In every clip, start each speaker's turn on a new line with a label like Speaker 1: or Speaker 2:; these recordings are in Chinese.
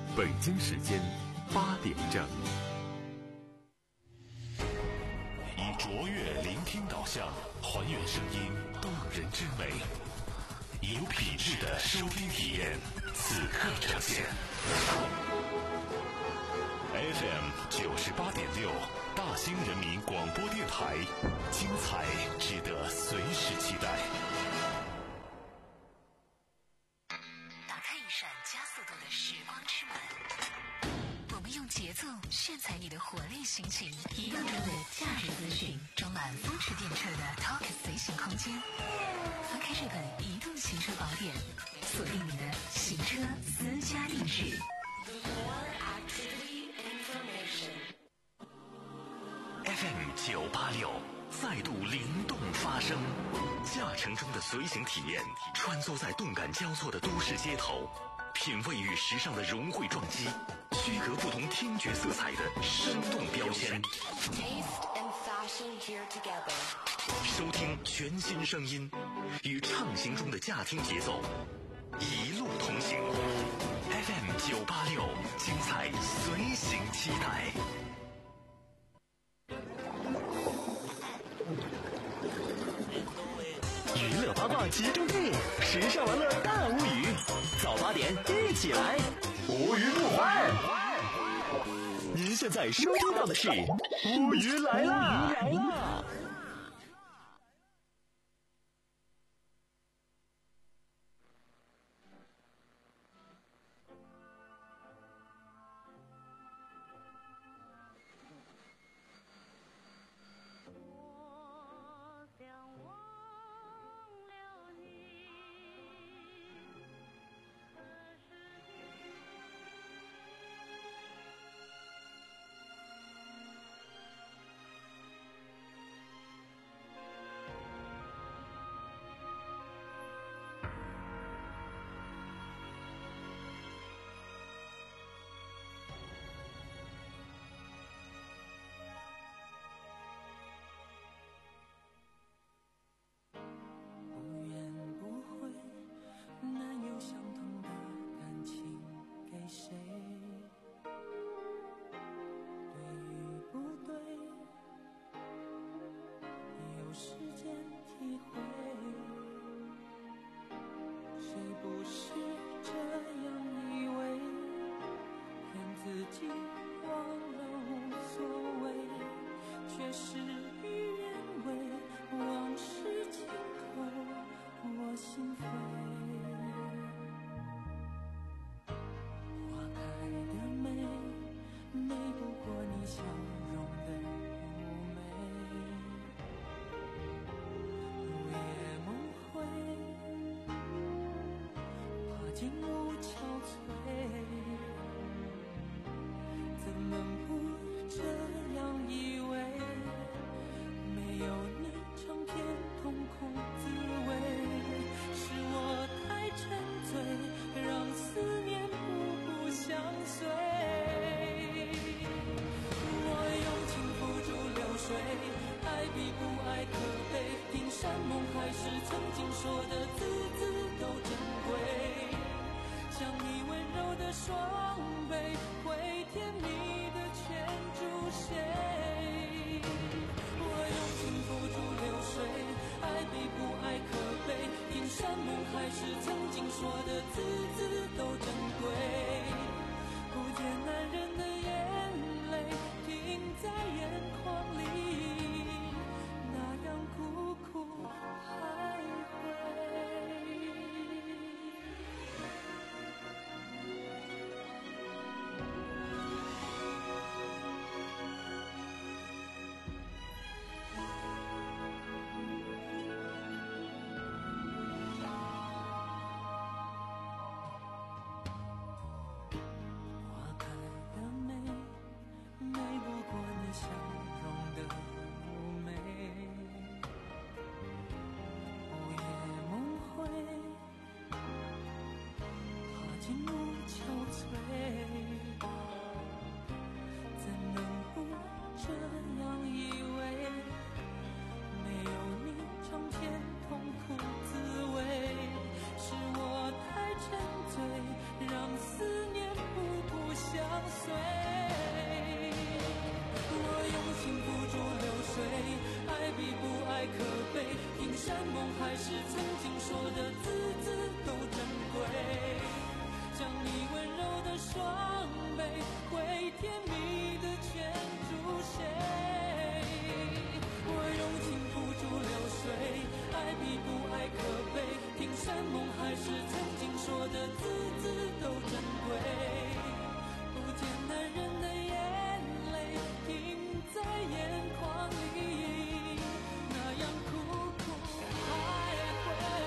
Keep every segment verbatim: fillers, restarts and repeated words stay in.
Speaker 1: 北京时间八点整。
Speaker 2: 以卓越聆听导向，还原声音动人之美，有品质的收听体验，此刻呈现。F M 九十八点六，大兴人民广播电台，精彩值得随时期待。
Speaker 3: 打开一扇加速度的时光之门，我们用节奏炫彩你的活力心情，移动中的驾驶资讯，装满风驰电掣的 Talk 随行空间。翻开这本移动行车宝典，锁定你的行车私家定制。
Speaker 2: F M 九八六再度灵动发声，驾乘中的随行体验，穿梭在动感交错的都市街头，品味与时尚的融汇撞击，区隔不同听觉色彩的生动标签。收听全新声音，与畅行中的驾听节奏，一路同行。F M 九八六，精彩随行期待。
Speaker 4: 娱乐八卦集中地，时尚玩乐大无语，早八点一起来，无语不欢。您现在收听到的是无语来啦！来啦！
Speaker 5: 让思念不顾山盟海誓，曾经说的字字都珍贵。不见男人的眼泪停在眼眶里，那样苦苦徘徊。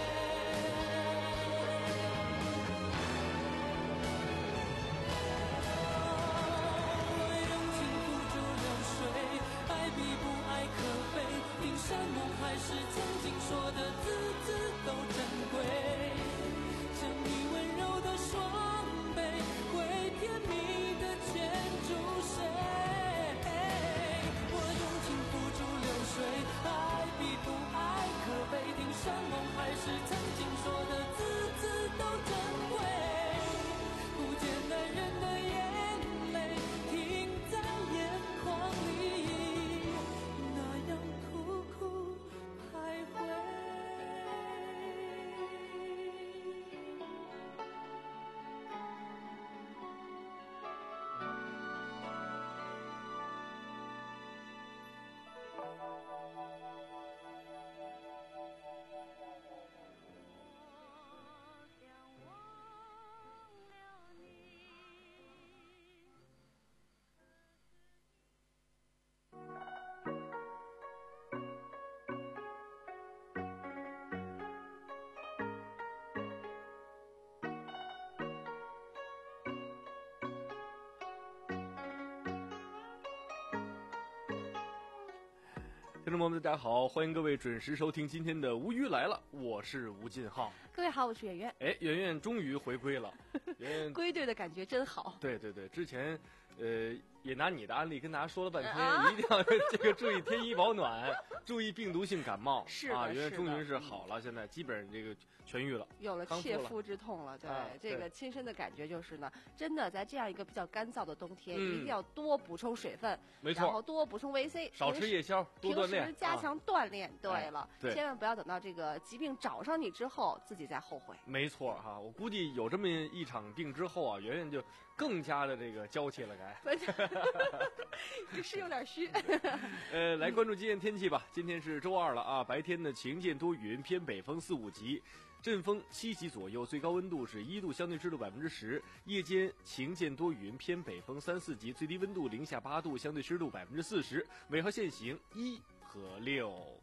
Speaker 5: 我用情付诸流水，爱比不爱可悲。听山盟海誓，曾经说的字字都珍贵。像你温柔的双臂，会甜蜜的牵住谁？我用情付诸流水，爱比不爱可悲。听山盟海誓，曾经说的字字都珍贵。不见男人的眼泪停在眼眶里，那样苦苦徘徊。
Speaker 6: 听众朋友们，大家好，欢迎各位准时收听今天的《无语来了》，我是吴进浩。
Speaker 7: 各位好，我是圆圆。
Speaker 6: 哎，圆圆终于回归了，圆圆
Speaker 7: 归队的感觉真好。
Speaker 6: 对对对，之前呃也拿你的案例跟大家说了半天，
Speaker 7: 啊、
Speaker 6: 一定要这个注意添衣保暖，注意病毒性感冒。
Speaker 7: 是的，
Speaker 6: 啊，圆圆
Speaker 7: 是
Speaker 6: 终于是好了，现在基本上这个痊愈了，
Speaker 7: 有了切肤之痛了。对，
Speaker 6: 啊、
Speaker 7: 这个亲身的感觉就是呢，真的在这样一个比较干燥的冬天，
Speaker 6: 嗯、
Speaker 7: 一定要多补充水分，
Speaker 6: 没错，
Speaker 7: 然后多补充维 C，
Speaker 6: 少吃夜宵，多锻炼，
Speaker 7: 平时加强锻炼。啊、对了、
Speaker 6: 哎，对，
Speaker 7: 千万不要等到这个疾病找上你之后，自己再后悔。
Speaker 6: 没错哈，我估计有这么一场病之后啊，圆圆就更加的这个娇气了，该。
Speaker 7: 是有点虚。
Speaker 6: 呃，来关注今天天气吧。今天是周二了啊，白天呢晴间多云，偏北风四五级，阵风七级左右，最高温度是一度，相对湿度百分之十。夜间晴间多云，偏北风三四级，最低温度零下八度，相对湿度百分之四十。尾号限行一和六。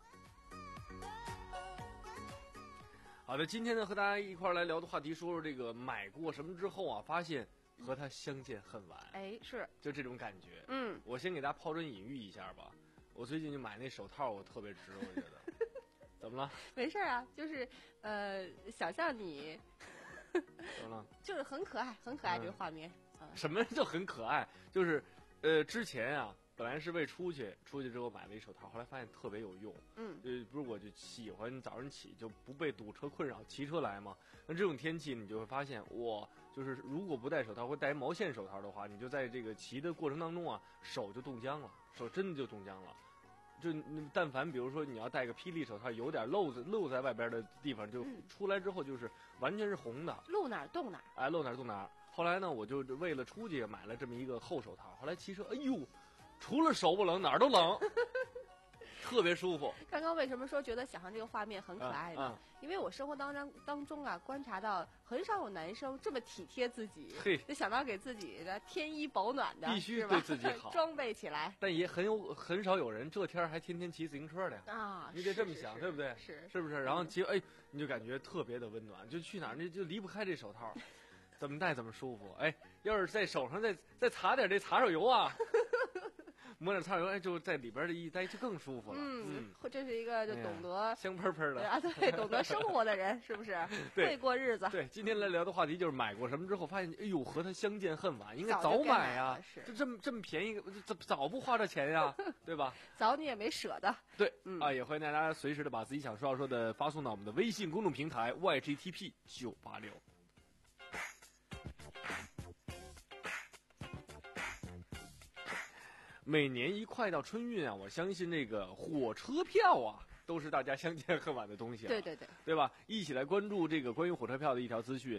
Speaker 6: 好的，今天呢和大家一块来聊的话题，说说这个买过什么之后啊，发现和他相见恨晚。
Speaker 7: 哎，是，
Speaker 6: 就这种感觉。
Speaker 7: 嗯，
Speaker 6: 我先给大家抛砖引玉一下吧。我最近就买那手套，我特别值，我觉得。怎么了？
Speaker 7: 没事啊，就是呃，想象你。
Speaker 6: 怎么了？
Speaker 7: 就是很可爱，很可爱、嗯、这个画面。
Speaker 6: 嗯、什么就很可爱？就是呃，之前啊。本来是为出去，出去之后买了一手套，后来发现特别有用。
Speaker 7: 嗯，
Speaker 6: 呃，不是我就喜欢早上起就不被堵车困扰，骑车来嘛。那这种天气，你就会发现，哇，就是如果不戴手套或戴毛线手套的话，你就在这个骑的过程当中啊，手就冻僵了，手真的就冻僵了。就但凡比如说你要戴个霹雳手套，有点露子露在外边的地方，就出来之后就是完全是红的，
Speaker 7: 露哪儿冻哪儿。
Speaker 6: 哎，露哪儿冻哪儿。后来呢，我就为了出去买了这么一个厚手套，后来骑车，哎呦。除了手不冷，哪儿都冷，特别舒服。
Speaker 7: 刚刚为什么说觉得想象这个画面很可爱呢？
Speaker 6: 啊啊、
Speaker 7: 因为我生活当中当中啊，观察到很少有男生这么体贴自己，就想到给自己的添衣保暖的，
Speaker 6: 必须对自己好，
Speaker 7: 装备起来。
Speaker 6: 但也很有很少有人这天还天天骑自行车的呀
Speaker 7: 啊！
Speaker 6: 你得这么想，
Speaker 7: 是是是
Speaker 6: 对不对？
Speaker 7: 是
Speaker 6: 是不是？然后骑，哎，你就感觉特别的温暖，就去哪儿那就离不开这手套，怎么戴怎么舒服。哎，要是在手上再再擦点这擦手油啊。抹点擦手油，哎，就在里边的一待就更舒服了。
Speaker 7: 嗯，嗯这是一个就懂得、
Speaker 6: 哎、香喷喷的
Speaker 7: 啊，对，懂得生活的人，是不是？会过日子。
Speaker 6: 对，今天来聊的话题就是买过什么之后发现，哎呦，和他相见恨晚，应该早买呀、啊，就这么这么便宜，早早不花这钱呀，对吧？
Speaker 7: 早你也没舍得。
Speaker 6: 对，嗯啊，也欢迎大家随时的把自己想说要说的发送到我们的微信公众平台 Y G T P 九八六。每年一快到春运啊，我相信这个火车票啊，都是大家相见恨晚的东西、啊。
Speaker 7: 对对对，
Speaker 6: 对吧？一起来关注这个关于火车票的一条资讯。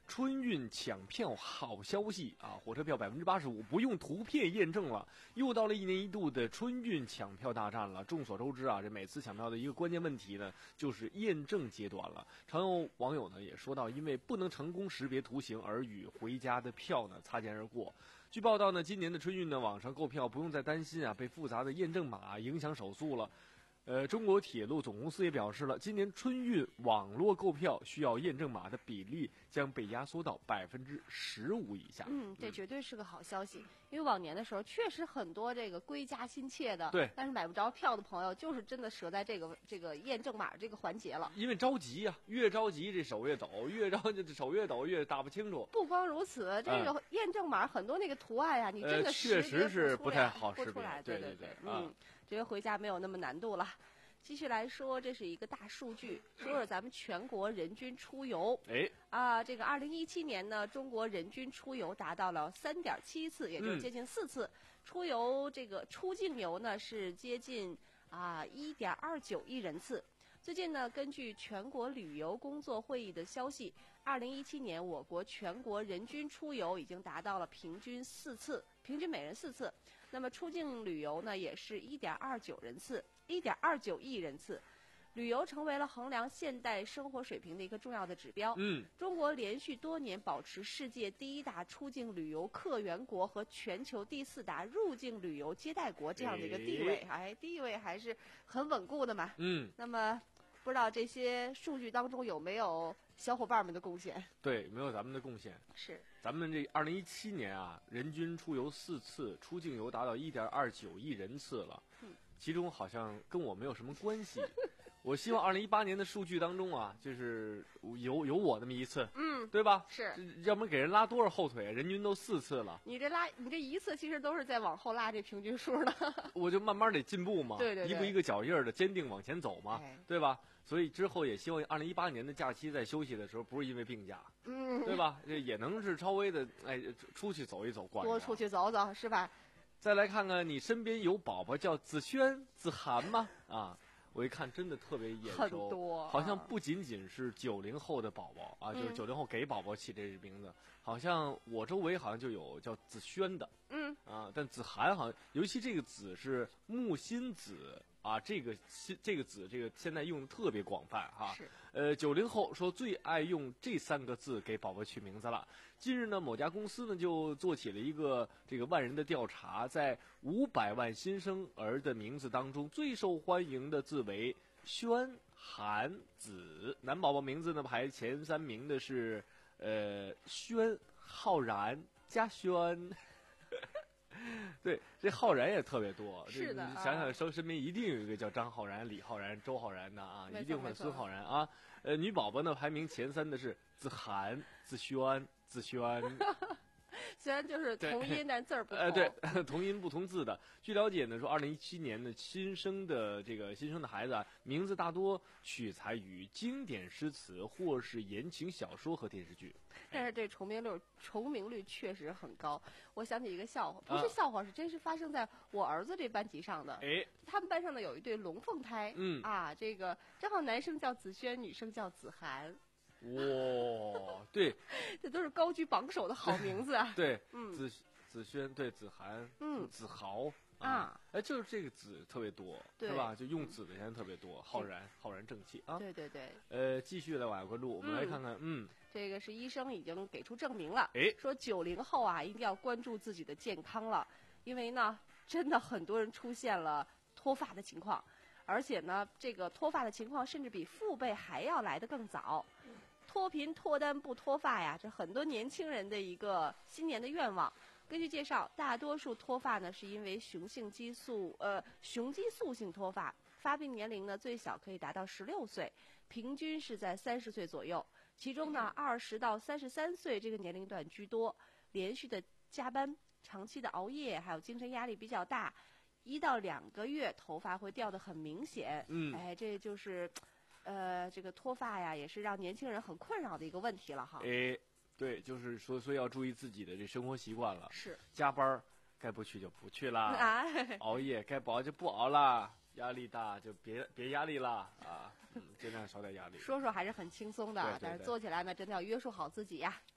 Speaker 6: 春运抢票好消息啊！火车票百分之八十五不用图片验证了，又到了一年一度的春运抢票大战了。众所周知啊，这每次抢票的一个关键问题呢，就是验证阶段了。常有网友呢也说到，因为不能成功识别图形而与回家的票呢擦肩而过。据报道呢，今年的春运呢，网上购票不用再担心啊被复杂的验证码影响手速了。呃，中国铁路总公司也表示了，今年春运网络购票需要验证码的比例将被压缩到百分之十五以下。
Speaker 7: 嗯，这绝对是个好消息，因为往年的时候确实很多这个归家心切的，
Speaker 6: 对，
Speaker 7: 但是买不着票的朋友，就是真的折在这个这个验证码这个环节了。
Speaker 6: 因为着急呀、啊，越着急这手越抖，越着急手越抖越打不清楚。
Speaker 7: 不光如此，这个验证码很多那个图案呀、啊，你真的识别不出来、
Speaker 6: 呃、确实是不太好识别。
Speaker 7: 对对对，嗯，这个回家没有那么难度了。继续来说，这是一个大数据，说说咱们全国人均出游。
Speaker 6: 哎，
Speaker 7: 啊，这个二零一七年呢，中国人均出游达到了三点七次，也就是接近四次。嗯、出游这个出境游呢是接近啊一点二九亿人次。最近呢，根据全国旅游工作会议的消息，二零一七年我国全国人均出游已经达到了平均四次，平均每人四次。那么出境旅游呢，也是一点二九人次。一点二九亿人次，旅游成为了衡量现代生活水平的一个重要的指标。
Speaker 6: 嗯，
Speaker 7: 中国连续多年保持世界第一大出境旅游客源国和全球第四大入境旅游接待国这样的一个地位，哎，哎地位还是很稳固的嘛。
Speaker 6: 嗯，
Speaker 7: 那么不知道这些数据当中有没有小伙伴们的贡献？
Speaker 6: 对，没有咱们的贡献。
Speaker 7: 是，
Speaker 6: 咱们这二零一七年啊，人均出游四次，出境游达到一点二九亿人次了。
Speaker 7: 嗯。
Speaker 6: 其中好像跟我没有什么关系，我希望二零一八年的数据当中啊，就是有有我那么一次，
Speaker 7: 嗯，
Speaker 6: 对吧？
Speaker 7: 是，
Speaker 6: 要不然给人拉多少后腿？人均都四次了，
Speaker 7: 你这拉你这一次其实都是在往后拉这平均数呢。
Speaker 6: 我就慢慢得进步嘛，
Speaker 7: 对对对，
Speaker 6: 一步一个脚印儿的坚定往前走嘛，
Speaker 7: 哎、
Speaker 6: 对吧？所以之后也希望二零一八年的假期在休息的时候，不是因为病假，
Speaker 7: 嗯，
Speaker 6: 对吧？这也能是稍微的哎出去走一走，逛一逛，
Speaker 7: 多出去走走，是吧？
Speaker 6: 再来看看你身边有宝宝叫子轩、子涵吗？啊，我一看真的特别眼熟，
Speaker 7: 很多，
Speaker 6: 好像不仅仅是九零后的宝宝啊，
Speaker 7: 嗯、
Speaker 6: 就是九零后给宝宝起这名字，好像我周围好像就有叫子轩的，
Speaker 7: 嗯，
Speaker 6: 啊，但子涵好像，尤其这个子是木心子啊，这个心这个子这个现在用的特别广泛哈。
Speaker 7: 是。
Speaker 6: 呃，九零后说最爱用这三个字给宝宝取名字了。近日呢，某家公司呢就做起了一个这个万人的调查，在五百万新生儿的名字当中，最受欢迎的字为轩、涵、子。男宝宝名字呢排前三名的是呃轩、浩然、嘉轩。对，这浩然也特别多。
Speaker 7: 是的，
Speaker 6: 想想身身边一定有一个叫张浩然、李浩然、周浩然的啊，一定会孙浩然啊。呃，女宝宝呢排名前三的是子涵、子轩、子轩。
Speaker 7: 虽然就是同音，但字儿不同。
Speaker 6: 呃，对，同音不同字的。据了解呢，说二零一七年的新生的这个新生的孩子啊，名字大多取材于经典诗词或是言情小说和电视剧。
Speaker 7: 但是这重名率重名率确实很高。我想起一个笑话，不是笑话，啊、是真实发生在我儿子这班级上的。
Speaker 6: 哎，
Speaker 7: 他们班上呢有一对龙凤胎，
Speaker 6: 嗯
Speaker 7: 啊，这个正好男生叫子轩，女生叫子涵。
Speaker 6: 哇，对，
Speaker 7: 这都是高居榜首的好名字啊！
Speaker 6: 对，
Speaker 7: 嗯，
Speaker 6: 子子轩，对，子涵，
Speaker 7: 嗯，
Speaker 6: 子豪
Speaker 7: 啊，
Speaker 6: 哎，就是这个子特别多，是吧？就用子的人特别多，浩然，浩然正气啊！
Speaker 7: 对对对。
Speaker 6: 呃，继续来往下关注，我们来看看，嗯，
Speaker 7: 这个是医生已经给出证明了，
Speaker 6: 哎，
Speaker 7: 说九零后啊一定要关注自己的健康了，因为呢，真的很多人出现了脱发的情况，而且呢，这个脱发的情况甚至比父辈还要来得更早。脱贫脱单不脱发呀，这很多年轻人的一个新年的愿望。根据介绍，大多数脱发呢是因为雄性激素呃雄激素性脱发，发病年龄呢最小可以达到十六岁，平均是在三十岁左右。其中呢，二十到三十三岁这个年龄段居多。连续的加班、长期的熬夜，还有精神压力比较大，一到两个月头发会掉得很明显。
Speaker 6: 嗯，
Speaker 7: 哎，这就是。呃，这个脱发呀，也是让年轻人很困扰的一个问题了哈。
Speaker 6: 哎，对，就是说，所以要注意自己的这生活习惯了。
Speaker 7: 是，
Speaker 6: 加班该不去就不去啦，
Speaker 7: 哎、
Speaker 6: 熬夜该熬就不熬啦，压力大就别别压力啦啊，嗯，尽量少点压力。
Speaker 7: 说说还是很轻松的，
Speaker 6: 对对对，
Speaker 7: 但是做起来呢，真的要约束好自己呀。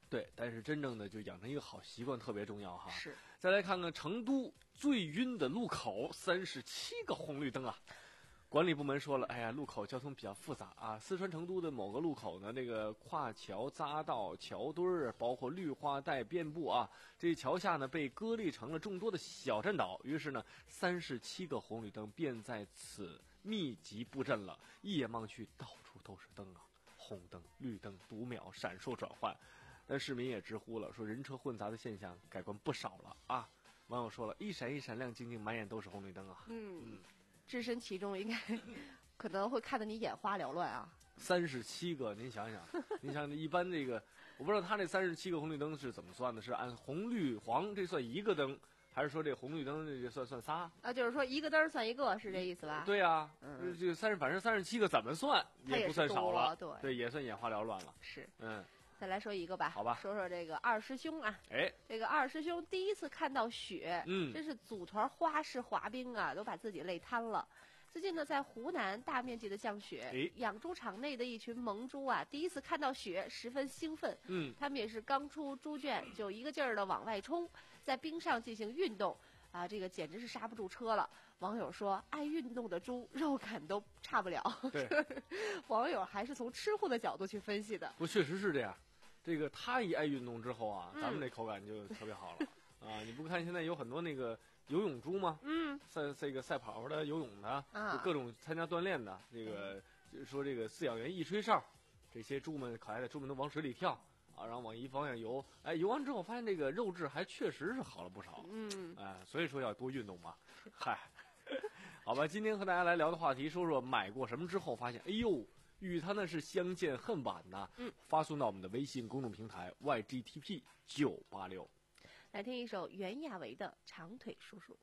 Speaker 6: 对，但是真正的就养成一个好习惯特别重要哈。
Speaker 7: 是。
Speaker 6: 再来看看成都最晕的路口，三十七个红绿灯啊。管理部门说了，哎呀，路口交通比较复杂啊。四川成都的某个路口呢，这个跨桥匝道、桥墩儿，包括绿化带遍布啊。这桥下呢被割裂成了众多的小站岛，于是呢，三十七个红绿灯便在此密集布阵了。一眼望去，到处都是灯啊，红灯、绿灯、读秒、闪烁转换。但市民也直呼了，说人车混杂的现象改观不少了啊。网友说了，一闪一闪亮晶晶，满眼都是红绿灯啊。
Speaker 7: 嗯。
Speaker 6: 嗯，
Speaker 7: 置身其中，应该可能会看得你眼花缭乱啊。
Speaker 6: 三十七个，您想想，您想想，一般这个，我不知道他这三十七个红绿灯是怎么算的？是按红绿黄这算一个灯，还是说这红绿灯这算算仨？
Speaker 7: 啊，就是说一个灯算一个，是这意思吧？
Speaker 6: 对啊，
Speaker 7: 嗯，
Speaker 6: 这三十，反正三十七个怎么算也不算少了，
Speaker 7: 对
Speaker 6: 对，也算眼花缭乱了。
Speaker 7: 是，
Speaker 6: 嗯。
Speaker 7: 再来说一个吧，
Speaker 6: 好吧，
Speaker 7: 说说这个二师兄啊，
Speaker 6: 哎，
Speaker 7: 这个二师兄第一次看到雪，
Speaker 6: 嗯，
Speaker 7: 真是组团花式滑冰啊，都把自己累瘫了。最近呢，在湖南大面积的降雪，
Speaker 6: 哎，
Speaker 7: 养猪场内的一群萌猪啊，第一次看到雪，十分兴奋。
Speaker 6: 嗯，
Speaker 7: 他们也是刚出猪圈，就一个劲儿的往外冲，在冰上进行运动。啊，这个简直是刹不住车了。网友说，爱运动的猪肉感都差不了。
Speaker 6: 对，
Speaker 7: 网友还是从吃货的角度去分析的。
Speaker 6: 不，确实是这样。这个他一爱运动之后啊，
Speaker 7: 嗯、
Speaker 6: 咱们这口感就特别好了啊！你不看现在有很多那个游泳猪吗？
Speaker 7: 嗯，
Speaker 6: 赛这个赛跑的、游泳的，
Speaker 7: 啊，
Speaker 6: 各种参加锻炼的，这个就是说这个饲养员一吹哨，这些猪们可爱的猪们都往水里跳啊，然后往一方向游。哎，游完之后发现这个肉质还确实是好了不少。
Speaker 7: 嗯，
Speaker 6: 哎，所以说要多运动嘛。嗨，好吧，今天和大家来聊的话题，说说买过什么之后发现，哎呦。与他呢是相见恨晚呐，
Speaker 7: 嗯，发
Speaker 6: 送到我们的微信公众平台 Y G T P 九八六。
Speaker 7: 来听一首袁娅维的《长腿叔叔》。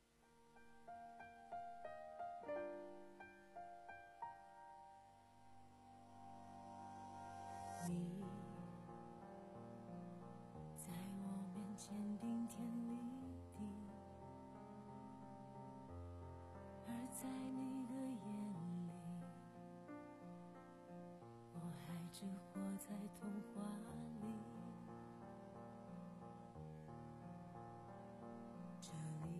Speaker 5: 你在我面前顶天立地，而在你的眼里，我还只活在童话里。这里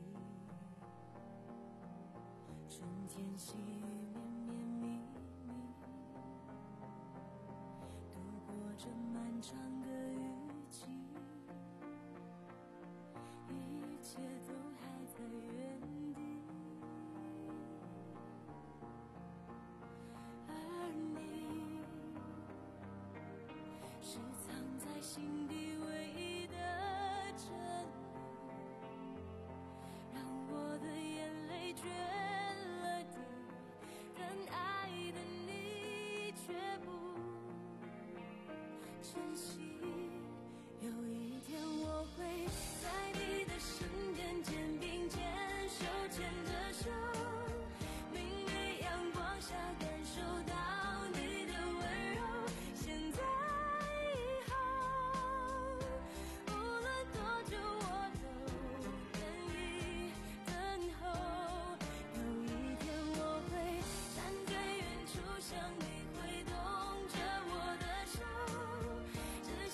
Speaker 5: 春天细雨绵绵密密，度过这漫长的雨季，一切都还在原地，而你是藏在心底唯一的真理，让我的眼泪决了堤，但爱的你却不珍惜。有一天我会在你的身边，肩并肩，手牵着手，明媚阳光下感受到你的温柔。现在以后，无论多久我都愿意等候。有一天我会站在远处向你挥动着我的手，只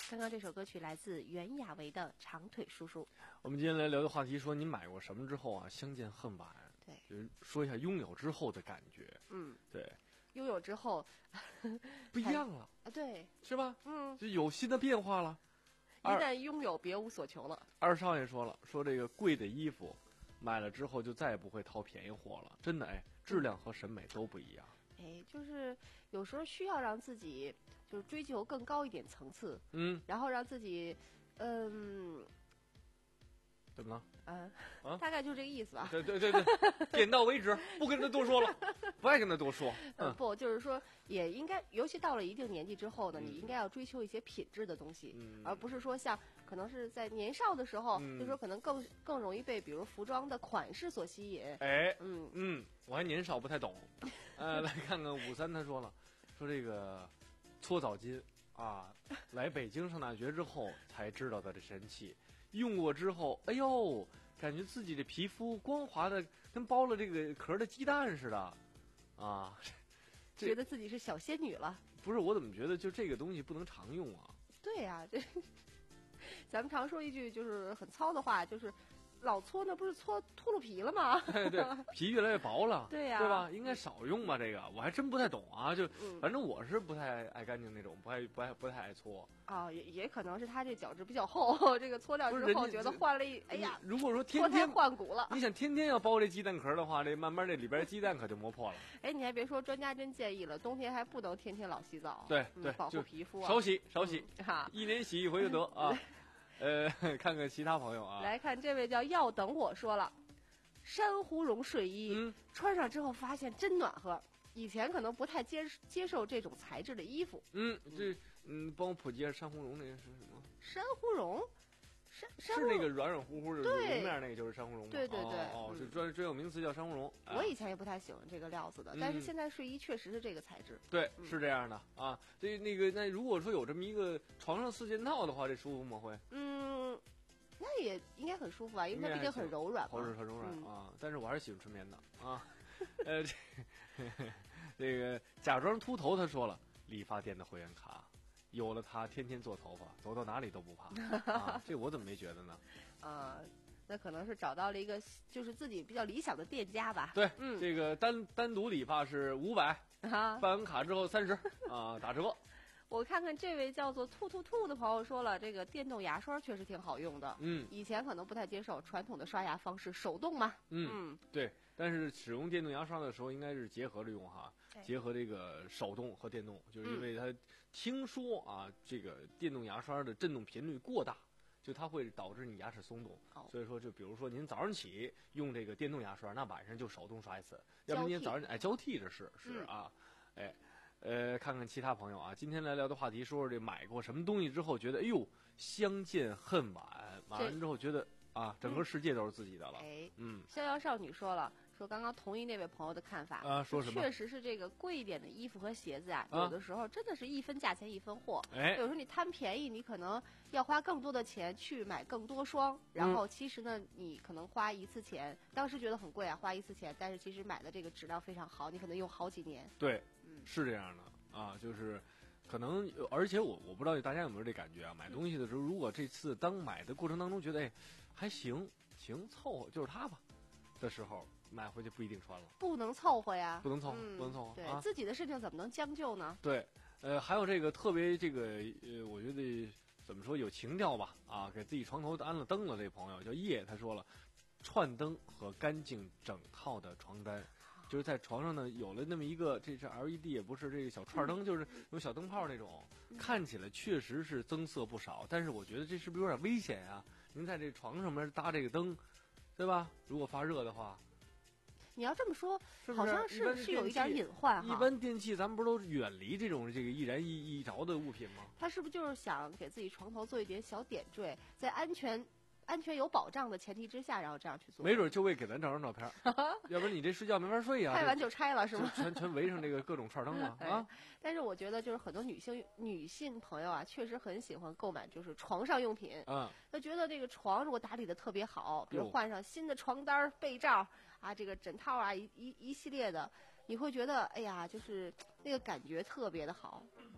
Speaker 7: 刚刚这首歌曲来自袁娅维的《长腿叔叔》。
Speaker 6: 我们今天来聊的话题说，你买过什么之后啊，相见恨晚？
Speaker 7: 对，
Speaker 6: 就是说一下拥有之后的感觉。
Speaker 7: 嗯，
Speaker 6: 对，
Speaker 7: 拥有之后
Speaker 6: 不一样了
Speaker 7: 啊，对，
Speaker 6: 是吧？
Speaker 7: 嗯，
Speaker 6: 就有新的变化了。
Speaker 7: 一旦拥有，别无所求了。
Speaker 6: 二少爷说了，说这个贵的衣服买了之后就再也不会掏便宜货了，真的哎，质量和审美都不一样。
Speaker 7: 哎，就是有时候需要让自己就是追求更高一点层次，
Speaker 6: 嗯，
Speaker 7: 然后让自己，嗯，
Speaker 6: 怎么了？
Speaker 7: 嗯，
Speaker 6: 啊，
Speaker 7: 大概就这个意思吧。
Speaker 6: 对对对对，点到为止，不跟他多说了，不爱跟他多说。
Speaker 7: 嗯，不，就是说也应该，尤其到了一定年纪之后呢，
Speaker 6: 嗯、
Speaker 7: 你应该要追求一些品质的东西，
Speaker 6: 嗯、
Speaker 7: 而不是说像可能是在年少的时候，
Speaker 6: 嗯、
Speaker 7: 就说可能更更容易被比如服装的款式所吸引。
Speaker 6: 哎，
Speaker 7: 嗯
Speaker 6: 嗯，我还年少不太懂。呃，来看看五三，他说了，说这个搓澡巾啊，来北京上大学之后才知道它的神奇，用过之后，哎呦。感觉自己的皮肤光滑的跟包了这个壳的鸡蛋似的，啊，
Speaker 7: 觉得自己是小仙女了。
Speaker 6: 不是，我怎么觉得就这个东西不能常用啊？
Speaker 7: 对呀、啊，这咱们常说一句就是很糙的话，就是老搓那不是搓秃噜皮了吗？
Speaker 6: 对对，皮越来越薄了。
Speaker 7: 对呀、啊，
Speaker 6: 对吧？应该少用吧？这个我还真不太懂啊。就、
Speaker 7: 嗯、
Speaker 6: 反正我是不太爱干净那种，不爱不爱不太爱搓。
Speaker 7: 啊，也也可能是他这角质比较厚，这个搓掉之后觉得换了一，哎呀，
Speaker 6: 如果说天天
Speaker 7: 换骨了，
Speaker 6: 你想天天要剥这鸡蛋壳的话，这慢慢这里边鸡蛋可就磨破了。
Speaker 7: 哎，你还别说，专家真建议了，冬天还不能天天老洗澡，
Speaker 6: 对对，
Speaker 7: 嗯、保护皮肤、啊，
Speaker 6: 少洗少洗，
Speaker 7: 嗯、哈，
Speaker 6: 一年洗一回就得啊。呃，看看其他朋友啊，
Speaker 7: 来看这位叫要等我说了，珊瑚绒睡衣、
Speaker 6: 嗯、
Speaker 7: 穿上之后发现真暖和。以前可能不太接接受这种材质的衣服。
Speaker 6: 嗯，这嗯，帮我普及一下珊瑚绒那个是什么？
Speaker 7: 珊瑚绒，珊珊
Speaker 6: 是那个软软乎乎的绒面那个就是珊瑚绒吗？
Speaker 7: 对对对，
Speaker 6: 哦，是专专有名词叫珊瑚绒。
Speaker 7: 我以前也不太喜欢这个料子的，
Speaker 6: 嗯、
Speaker 7: 但是现在睡衣确实是这个材质。
Speaker 6: 对，
Speaker 7: 嗯、
Speaker 6: 是这样的啊。这那个那如果说有这么一个床上四件套的话，这舒服吗？会？
Speaker 7: 嗯。那也应该很舒服啊，因为它毕竟很柔软嘛。
Speaker 6: 好是很柔软、嗯、啊，但是我还是喜欢纯棉的啊。呃，这这个假装秃头，他说了，理发店的会员卡，有了它，天天做头发，走到哪里都不怕啊。这我怎么没觉得呢？
Speaker 7: 啊，那可能是找到了一个就是自己比较理想的店家吧。
Speaker 6: 对，
Speaker 7: 嗯，
Speaker 6: 这个单单独理发是五百，
Speaker 7: 啊，
Speaker 6: 办完卡之后三十啊，打折。
Speaker 7: 我看看这位叫做兔兔兔的朋友说了，这个电动牙刷确实挺好用的。
Speaker 6: 嗯，
Speaker 7: 以前可能不太接受传统的刷牙方式，手动嘛。
Speaker 6: 嗯，
Speaker 7: 嗯
Speaker 6: 对。但是使用电动牙刷的时候，应该是结合着用哈，结合这个手动和电动，就是因为它听说啊，嗯、这个电动牙刷的振动频率过大，就它会导致你牙齿松动。
Speaker 7: 哦、
Speaker 6: 所以说，就比如说您早上起用这个电动牙刷，那晚上就手动刷一次，要不您早上哎交替着试是啊，嗯、哎。呃，看看其他朋友啊，今天来聊的话题，说说这买过什么东西之后觉得，哎呦，相见恨晚，买完之后觉得啊，整个世界都是自己的了。
Speaker 7: 哎，
Speaker 6: 嗯，
Speaker 7: 逍遥少女说了，说刚刚同意那位朋友的看法
Speaker 6: 啊，说什么？
Speaker 7: 确实是这个贵一点的衣服和鞋子啊，
Speaker 6: 啊
Speaker 7: 有的时候真的是一分价钱一分货。
Speaker 6: 哎，
Speaker 7: 有时候你贪便宜，你可能要花更多的钱去买更多双，然后其实呢，你可能花一次钱，当时觉得很贵啊，花一次钱，但是其实买的这个质量非常好，你可能用好几年。
Speaker 6: 对。
Speaker 7: 嗯，
Speaker 6: 是这样的啊，就是可能，而且我我不知道大家有没有这感觉啊？买东西的时候，如果这次当买的过程当中觉得哎还行行凑合，就是它吧的时候，买回去不一定穿了。
Speaker 7: 不能凑合呀，
Speaker 6: 不能凑合，
Speaker 7: 嗯、
Speaker 6: 不能凑合。
Speaker 7: 对、
Speaker 6: 啊，
Speaker 7: 自己的事情怎么能将就呢？
Speaker 6: 对，呃，还有这个特别这个呃，我觉得怎么说有情调吧？啊，给自己床头安了灯了，这朋友叫叶，他说了，串灯和干净整套的床单。就是在床上呢，有了那么一个，这是 L E D 也不是这个小串灯，嗯、就是有小灯泡那种，嗯、看起来确实是增色不少。但是我觉得这是不是有点危险呀？您在这床上面搭这个灯，对吧？如果发热的话，
Speaker 7: 你要这么说，
Speaker 6: 是是
Speaker 7: 好像是是有一点隐患哈。
Speaker 6: 一般电器咱们不都远离这种这个易燃易易着的物品吗？
Speaker 7: 他是不是就是想给自己床头做一点小点缀，在安全？安全有保障的前提之下，然后这样去做，
Speaker 6: 没准就为给咱照张照片，要不然你这睡觉没法睡呀、啊。
Speaker 7: 拍完就拆了是吗？
Speaker 6: 全全围上这个各种串灯了啊！
Speaker 7: 但是我觉得就是很多女性女性朋友啊，确实很喜欢购买就是床上用品。
Speaker 6: 嗯，
Speaker 7: 她觉得这个床如果打理的特别好，比如换上新的床单、被罩啊，这个枕套啊，一一一系列的，你会觉得哎呀，就是那个感觉特别的好。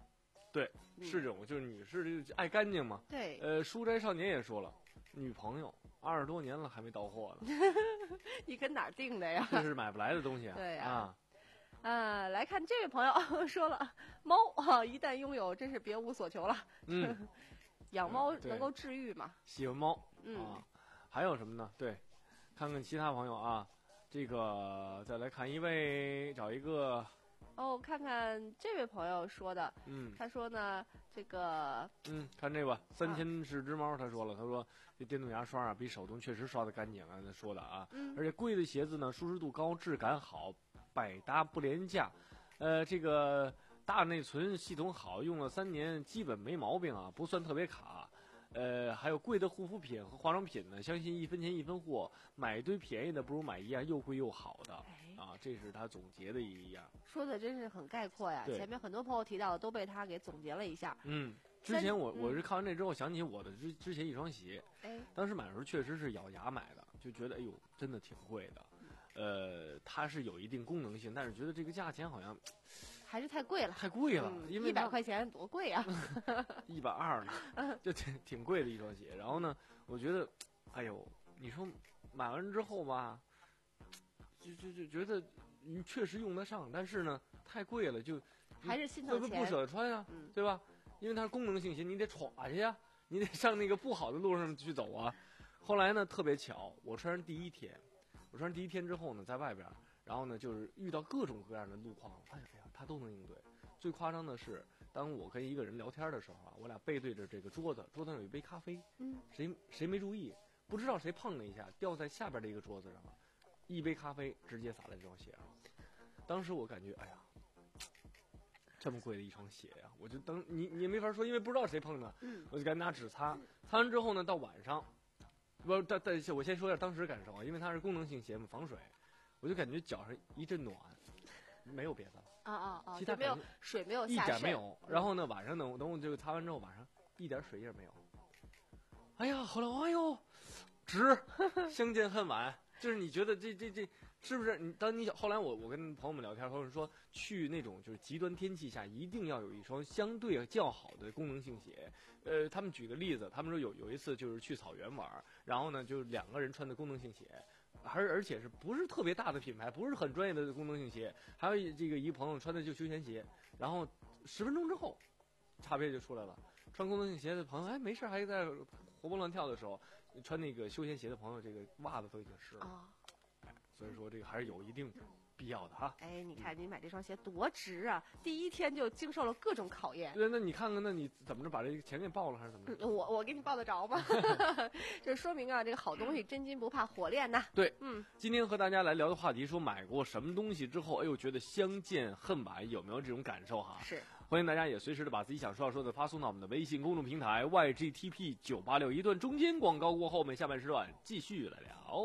Speaker 6: 对，
Speaker 7: 嗯、
Speaker 6: 是这种，就是女士就爱干净嘛。
Speaker 7: 对。
Speaker 6: 呃，书斋少年也说了，女朋友二十多年了还没到货呢。
Speaker 7: 你跟哪儿订的呀？
Speaker 6: 这是买不来的东西啊。
Speaker 7: 对呀、
Speaker 6: 啊。
Speaker 7: 啊，来看这位朋友说了，猫啊，一旦拥有，真是别无所求了。
Speaker 6: 嗯，
Speaker 7: 养猫能够治愈嘛？
Speaker 6: 喜欢猫，
Speaker 7: 嗯、
Speaker 6: 啊，还有什么呢？对，看看其他朋友啊，这个再来看一位，找一个。
Speaker 7: 哦，看看这位朋友说的，
Speaker 6: 嗯，
Speaker 7: 他说呢，这个，
Speaker 6: 嗯，看这个三千是只猫，他说了，他说这电动牙刷啊，比手动确实刷的干净啊，他说的啊，
Speaker 7: 嗯，
Speaker 6: 而且贵的鞋子呢，舒适度高，质感好，百搭不廉价，呃，这个大内存系统好，用了三年基本没毛病啊，不算特别卡。呃，还有贵的护肤品和化妆品呢，相信一分钱一分货，买一堆便宜的不如买一样又贵又好的。啊，这是他总结的一样，
Speaker 7: 说的真是很概括呀。前面很多朋友提到的都被他给总结了一下。
Speaker 6: 嗯，之前我、
Speaker 7: 嗯、
Speaker 6: 我是看完这之后想起我的之之前一双鞋，
Speaker 7: 哎，
Speaker 6: 当时买的时候确实是咬牙买的，就觉得哎呦真的挺贵的，呃，它是有一定功能性，但是觉得这个价钱好像
Speaker 7: 还是太贵了，
Speaker 6: 太贵了，
Speaker 7: 嗯、
Speaker 6: 因为
Speaker 7: 一百块钱多贵啊，
Speaker 6: 一百二呢，就挺挺贵的一双鞋。然后呢，我觉得，哎呦，你说买完之后吧，就就就觉得。你确实用得上，但是呢，太贵了，就
Speaker 7: 还是心疼钱，
Speaker 6: 会不会不舍得穿啊？
Speaker 7: 嗯、
Speaker 6: 对吧？因为它是功能性鞋，你得闯去呀，你得上那个不好的路上去走啊。后来呢，特别巧，我穿上第一天，我穿上第一天之后呢，在外边，然后呢，就是遇到各种各样的路况，哎呀，他都能应对。最夸张的是，当我跟一个人聊天的时候啊，我俩背对着这个桌子，桌子上有一杯咖啡，
Speaker 7: 嗯，
Speaker 6: 谁谁没注意，不知道谁碰了一下，掉在下边的一个桌子上了。一杯咖啡直接洒在这双鞋上，当时我感觉，哎呀，这么贵的一双鞋呀、啊，我就当你你也没法说，因为不知道谁碰的，
Speaker 7: 嗯，
Speaker 6: 我就赶紧拿纸擦，擦完之后呢，到晚上，不，但但我先说一下当时感受啊，因为它是功能性鞋嘛，防水，我就感觉脚上一阵暖，没有别的了，
Speaker 7: 啊啊啊，
Speaker 6: 其他
Speaker 7: 没有水没有
Speaker 6: 一
Speaker 7: 下
Speaker 6: 点没有，然后呢，晚上等等我这个擦完之后，晚上一点水也没有，哎呀，后来哎呦，值，相见恨晚。就是你觉得这这这是不是你？当你后来我我跟朋友们聊天，朋友说去那种就是极端天气下，一定要有一双相对较好的功能性鞋。呃，他们举个例子，他们说有有一次就是去草原玩，然后呢就两个人穿的功能性鞋，而而且是不是特别大的品牌，不是很专业的功能性鞋，还有这个一个朋友穿的就休闲鞋，然后十分钟之后，差别就出来了。穿功能性鞋的朋友，哎，没事还在活蹦乱跳的时候。穿那个休闲鞋的朋友，这个袜子都已经湿了，
Speaker 7: 哦、
Speaker 6: 哎，所以说这个还是有一定必要的哈。
Speaker 7: 哎，你看你买这双鞋多值啊！第一天就经受了各种考验。
Speaker 6: 对，那你看看，那你怎么着把这个钱给报了，还是怎么着？
Speaker 7: 嗯、我我给你报得着吗？这说明啊，这个好东西真金不怕火炼呐。
Speaker 6: 对，
Speaker 7: 嗯，
Speaker 6: 今天和大家来聊的话题说买过什么东西之后，哎呦，觉得相见恨晚，有没有这种感受哈？
Speaker 7: 是。
Speaker 6: 欢迎大家也随时的把自己想说要说的发送到我们的微信公众平台 Y G T P 九八六。一段中间广告过后，我们下半时段继续来聊。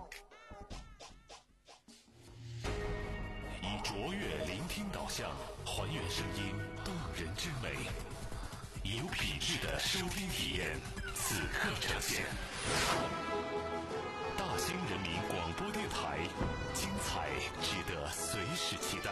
Speaker 2: 以卓越聆听导向，还原声音动人之美，以有品质的收听体验，此刻呈现。大兴人民广播电台，精彩值得随时期待。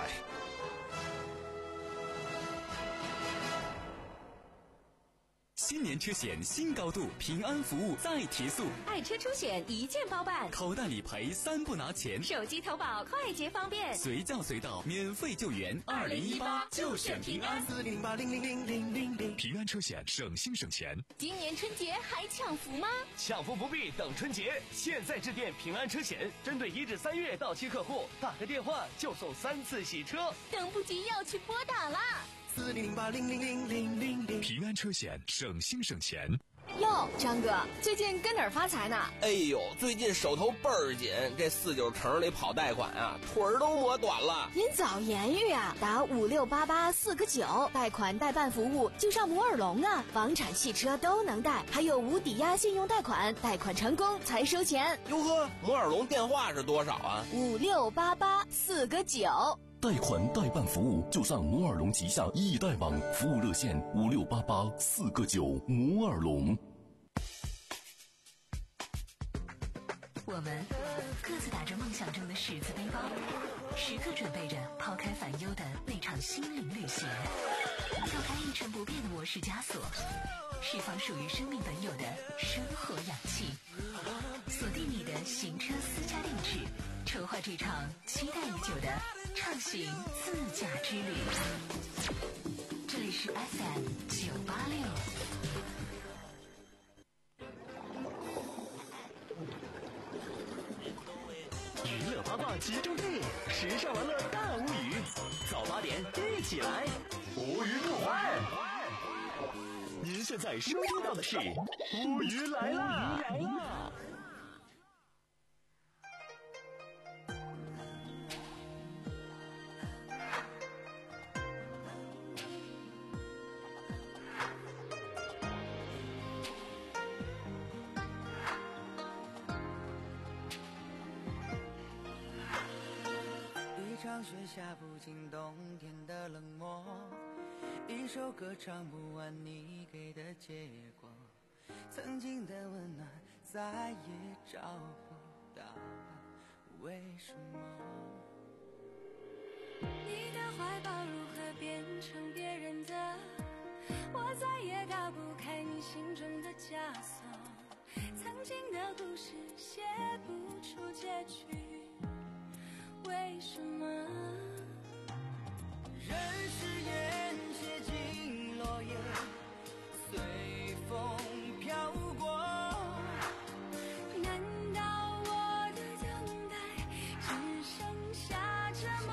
Speaker 4: 新年车险新高度，平安服务再提速，
Speaker 8: 爱车出险一键包办，
Speaker 4: 口袋理赔三不拿钱，
Speaker 8: 手机投保快捷方便，
Speaker 4: 随叫随到免费救援。二零一八就选平安，
Speaker 9: 四零八零零零零零零。
Speaker 2: 平安车险省心省钱。
Speaker 8: 今年春节还抢福吗？
Speaker 10: 抢福不必等春节，现在致电平安车险，针对一至三月到期客户，打个电话就送三次洗车，
Speaker 8: 等不及要去拨打啦。
Speaker 9: 四零零八零零零零零零。
Speaker 2: 平安车险省心省钱。
Speaker 8: 哟，张哥，最近跟哪儿发财呢？
Speaker 11: 哎呦，最近手头倍儿紧，这四九城里跑贷款啊，腿儿都磨短了。
Speaker 8: 您早言语啊，打五六八八四个九，贷款代办服务就上摩尔龙啊，房产、汽车都能贷，还有无抵押信用贷款，贷款成功才收钱。
Speaker 11: 哟呵，摩尔龙电话是多少啊？
Speaker 8: 五六八八四个九。
Speaker 12: 贷款代办服务就上摩尔龙旗下易贷网，服务热线五六八八四个九。摩尔龙。
Speaker 3: 我们各自打着梦想中的十字背包，时刻准备着抛开烦忧的那场心灵旅行。 绕开一成不变的模式枷锁，释放属于生命本有的生活氧气，锁定你的行车私家定制，筹划这场期待已久的畅行自驾之旅。这里是 F M 九八六。
Speaker 4: 娱乐八卦集中地，时尚玩乐大无语，早八点一起来，无语不欢。您现在收听到的是无语来啦！来啦！
Speaker 9: 雪下不尽冬天的冷漠，一首歌唱不完你给的结果，曾经的温暖再也找不到了，为什么？
Speaker 5: 你的怀抱如何变成别人的？我再也打不开你心中的枷锁，曾经的故事写不出结局，为什么？
Speaker 9: 任誓言写进落叶，随风飘过。
Speaker 5: 难道我的等待只剩下折磨？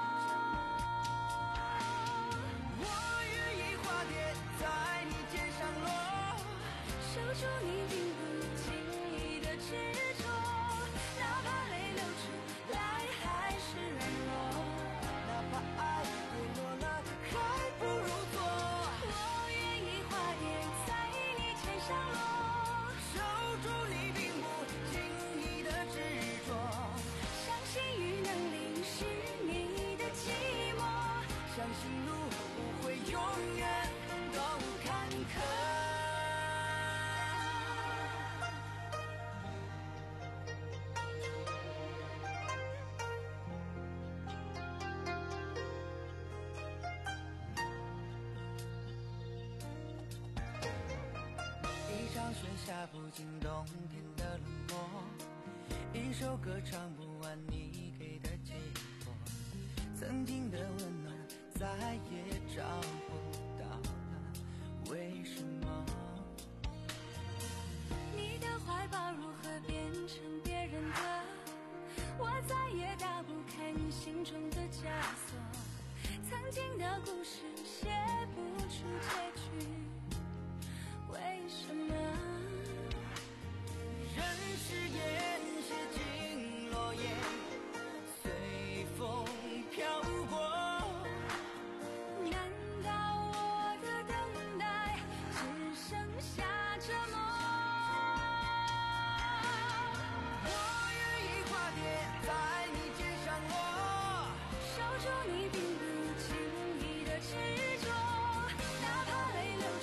Speaker 9: 我愿意化蝶在你肩上落，
Speaker 5: 守住你并不经意的执着，哪怕泪流出来还是软弱，
Speaker 9: 哪怕爱跌落了还不如做。
Speaker 5: 我愿意化蝶在你肩上落，
Speaker 9: 守住你并不经意的执着，
Speaker 5: 相信雨能淋湿你的寂寞，
Speaker 9: 相信路不会永远都坎坷。一场雪下不尽冬天的冷漠，一首歌唱不完你给的结果，曾经的温暖再也找不到了，为什么？
Speaker 5: 你的怀抱如何变成别人的？我再也打不开你心中的枷锁，曾经的故事写不出结局，为什么？
Speaker 9: 任誓言写进落叶，随风飘过。
Speaker 5: 难道我的等待只剩下折磨？
Speaker 9: 我愿意化蝶在你肩上落，
Speaker 5: 守住你并不经意的执着，哪怕泪流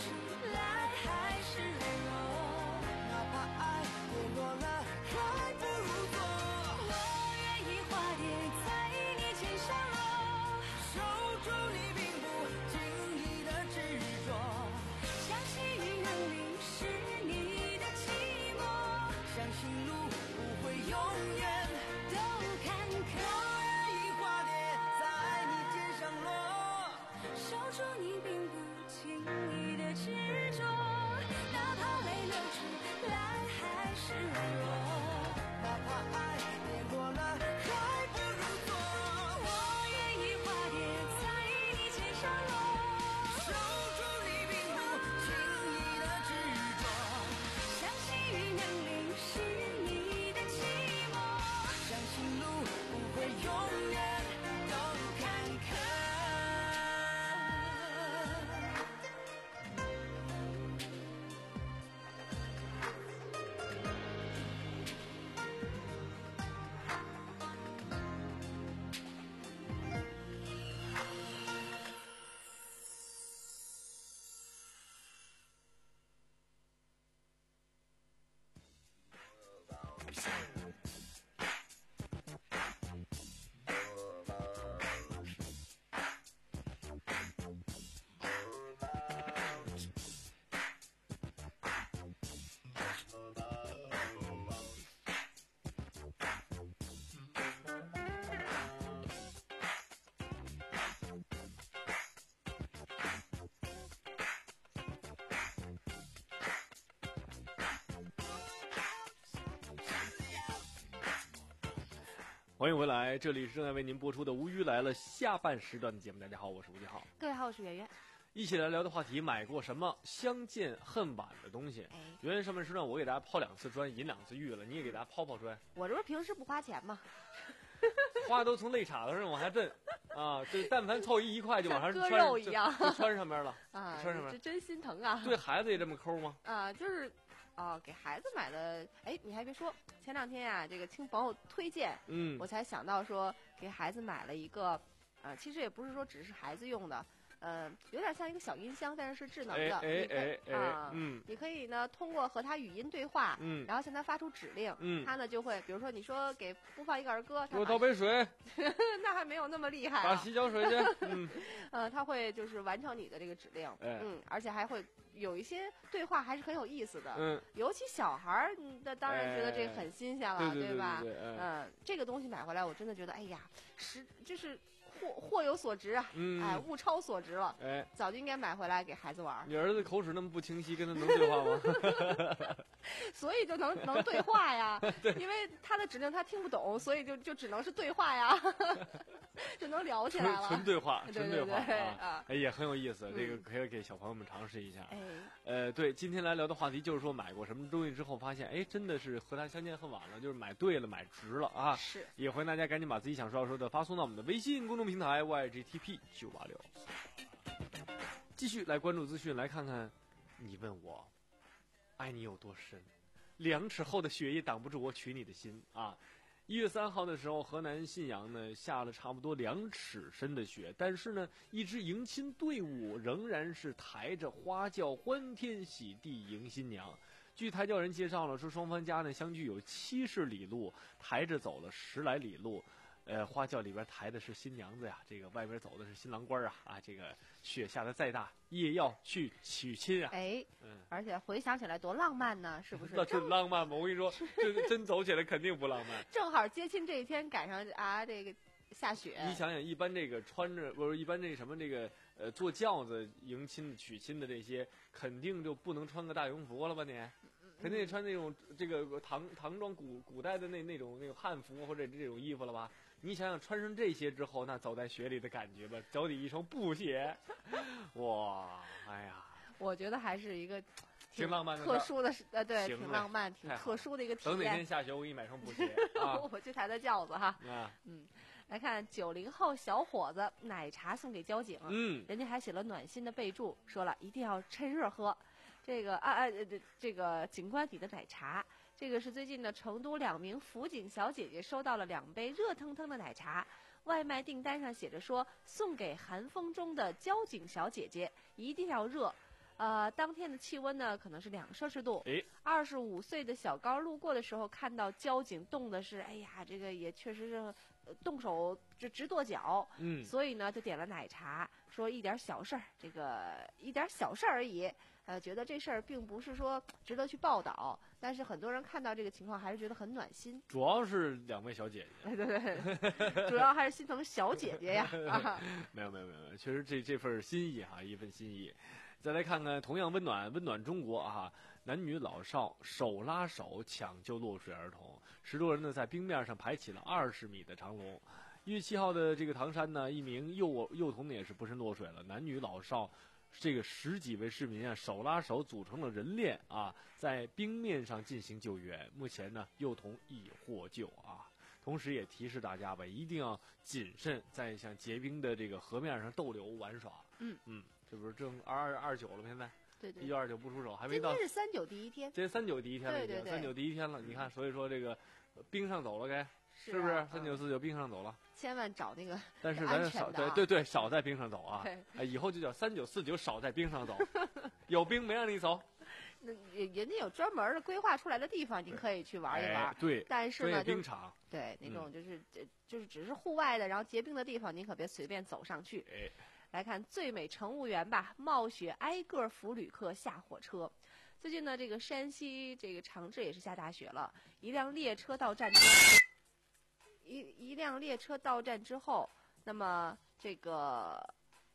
Speaker 6: 欢迎回来，这里是正在为您播出的《无语来了》下半时段的节目。大家好，我是吴继浩。
Speaker 7: 各位好，我是圆圆。
Speaker 6: 一起来聊的话题：买过什么相见恨晚的东西？
Speaker 7: 哎，
Speaker 6: 圆圆上半时段我给大家抛两次砖，引两次玉了，你也给大家抛抛砖。
Speaker 7: 我这不是平时不花钱吗？
Speaker 6: 花都从肋叉子上往下震啊！这但凡凑一一块就往上
Speaker 7: 割
Speaker 6: 穿，
Speaker 7: 肉一样，
Speaker 6: 就穿上面了
Speaker 7: 啊！
Speaker 6: 穿上面，
Speaker 7: 这真心疼啊！
Speaker 6: 对孩子也这么抠吗？
Speaker 7: 啊，就是啊，给孩子买的。哎，你还别说，前两天呀、啊，这个听朋友推荐，
Speaker 6: 嗯，
Speaker 7: 我才想到说给孩子买了一个，呃，其实也不是说只是孩子用的。呃，有点像一个小音箱，但是是智能的。
Speaker 6: 哎哎哎
Speaker 7: 啊，
Speaker 6: 嗯，
Speaker 7: 你可以呢通过和他语音对话，
Speaker 6: 嗯，
Speaker 7: 然后向他发出指令，
Speaker 6: 嗯，
Speaker 7: 他呢就会，比如说你说给播放一个儿歌，
Speaker 6: 给我倒杯水，
Speaker 7: 那还没有那么厉害、啊，
Speaker 6: 打洗脚水去，嗯，
Speaker 7: 呃，他会就是完成你的这个指令，
Speaker 6: 哎、
Speaker 7: 嗯，而且还会有一些对话还是很有意思的，
Speaker 6: 嗯，
Speaker 7: 尤其小孩儿，那当然觉得这很新鲜了，
Speaker 6: 哎、对, 对, 对, 对
Speaker 7: 吧？
Speaker 6: 对对对
Speaker 7: 嗯、呃，这个东西买回来，我真的觉得，哎呀，实就是。货货有所值啊，
Speaker 6: 嗯，
Speaker 7: 哎，物超所值了，
Speaker 6: 哎，
Speaker 7: 早就应该买回来给孩子玩。
Speaker 6: 你儿子口齿那么不清晰，跟他能对话吗？
Speaker 7: 所以就能能对话呀，
Speaker 6: 对，
Speaker 7: 因为他的指令他听不懂，所以就就只能是对话呀，就能聊起来了。
Speaker 6: 纯对话，纯
Speaker 7: 对
Speaker 6: 话
Speaker 7: 对
Speaker 6: 啊！哎，也很有意思，
Speaker 7: 嗯、
Speaker 6: 这个可以给小朋友们尝试一下。
Speaker 7: 哎，
Speaker 6: 呃，对，今天来聊的话题就是说买过什么东西之后发现，哎，真的是和他相见恨晚了，就是买对了，买值了啊！
Speaker 7: 是，
Speaker 6: 也欢迎大家赶紧把自己想说要说的发送到我们的微信公众平台 Y G T P 九八六。继续来关注资讯，来看看，你问我，爱你有多深？两尺厚的雪也挡不住我娶你的心啊！一月三号的时候，河南信阳呢下了差不多两尺深的雪，但是呢，一支迎亲队伍仍然是抬着花轿欢天喜地迎新娘。据抬轿人介绍了，说双方家呢相距有七十里路，抬着走了十来里路。呃，花轿里边抬的是新娘子呀，这个外边走的是新郎官啊啊！这个雪下的再大，也要去娶亲啊！
Speaker 7: 哎，
Speaker 6: 嗯，
Speaker 7: 而且回想起来多浪漫呢，是不是？
Speaker 6: 那真浪漫吗？我跟你说，这真走起来肯定不浪漫。
Speaker 7: 正好接亲这一天赶上啊，这个下雪。
Speaker 6: 你想想，一般这个穿着不是一般这什么这个呃坐轿子迎亲娶亲的这些，肯定就不能穿个大羽绒服了吧你？肯定得穿那种这个唐唐装古古代的那那种那种汉服或者这种衣服了吧？你想想穿上这些之后，那走在雪里的感觉吧，脚底一双布鞋，哇，哎呀，
Speaker 7: 我觉得还是一个挺
Speaker 6: 挺浪漫的、
Speaker 7: 特殊的，呃，对，
Speaker 6: 挺
Speaker 7: 浪漫、挺特殊的一个体验。
Speaker 6: 等哪天下雪，我给你买双布鞋啊！
Speaker 7: 我去抬抬轿子哈。
Speaker 6: 啊，
Speaker 7: 嗯，来看九零后小伙子奶茶送给交警，
Speaker 6: 嗯，
Speaker 7: 人家还写了暖心的备注，说了一定要趁热喝。这个啊啊这这个警官底的奶茶，这个是最近的成都两名辅警小姐姐收到了两杯热腾腾的奶茶，外卖订单上写着说送给寒风中的交警小姐姐，一定要热。呃，当天的气温呢可能是两摄氏度。
Speaker 6: 哎，
Speaker 7: 二十五岁的小高路过的时候，看到交警冻的是，哎呀，这个也确实是、呃、动手就直跺脚。
Speaker 6: 嗯，
Speaker 7: 所以呢就点了奶茶，说一点小事儿，这个一点小事儿而已。呃，觉得这事儿并不是说值得去报道，但是很多人看到这个情况还是觉得很暖心。
Speaker 6: 主要是两位小姐姐，
Speaker 7: 对对对，主要还是心疼小姐姐呀。啊、
Speaker 6: 没有没有没有，确实这这份心意哈，一份心意。再来看看同样温暖温暖中国啊，男女老少手拉手抢救落水儿童，十多人呢在冰面上排起了二十米的长龙。一月七号的这个唐山呢，一名幼幼童呢也是不慎落水了，男女老少这个十几位市民啊手拉手组成了人链啊，在冰面上进行救援。目前呢，幼童已获救啊。同时也提示大家吧，一定要谨慎在像结冰的这个河面上逗留玩耍。
Speaker 7: 嗯
Speaker 6: 嗯。这不是正二二二九了吗？现在
Speaker 7: 对对，
Speaker 6: 一月二九不出手，还没到。
Speaker 7: 今天是三九第一天，
Speaker 6: 今天三九第一天了，已经
Speaker 7: 对对对
Speaker 6: 三九第一天了。你看，所以说这个冰上走了该，
Speaker 7: 是、啊、
Speaker 6: 是不是？三九四九冰上走了，
Speaker 7: 千万找那个，
Speaker 6: 但是咱少、
Speaker 7: 啊、
Speaker 6: 对对对，少在冰上走啊！
Speaker 7: 哎，
Speaker 6: 以后就叫三九四九少在冰上走，有冰没让你走。
Speaker 7: 那人家有专门的规划出来的地方，你可以去玩一玩。
Speaker 6: 哎、对，
Speaker 7: 但是呢，
Speaker 6: 冰场
Speaker 7: 对那种就是、嗯、就是只是户外的，然后结冰的地方，你可别随便走上去。
Speaker 6: 哎。
Speaker 7: 来看最美乘务员吧，冒雪挨个扶旅客下火车。最近呢，这个山西这个长治也是下大雪了，一辆列车到站之后，一一辆列车到站之后，那么这个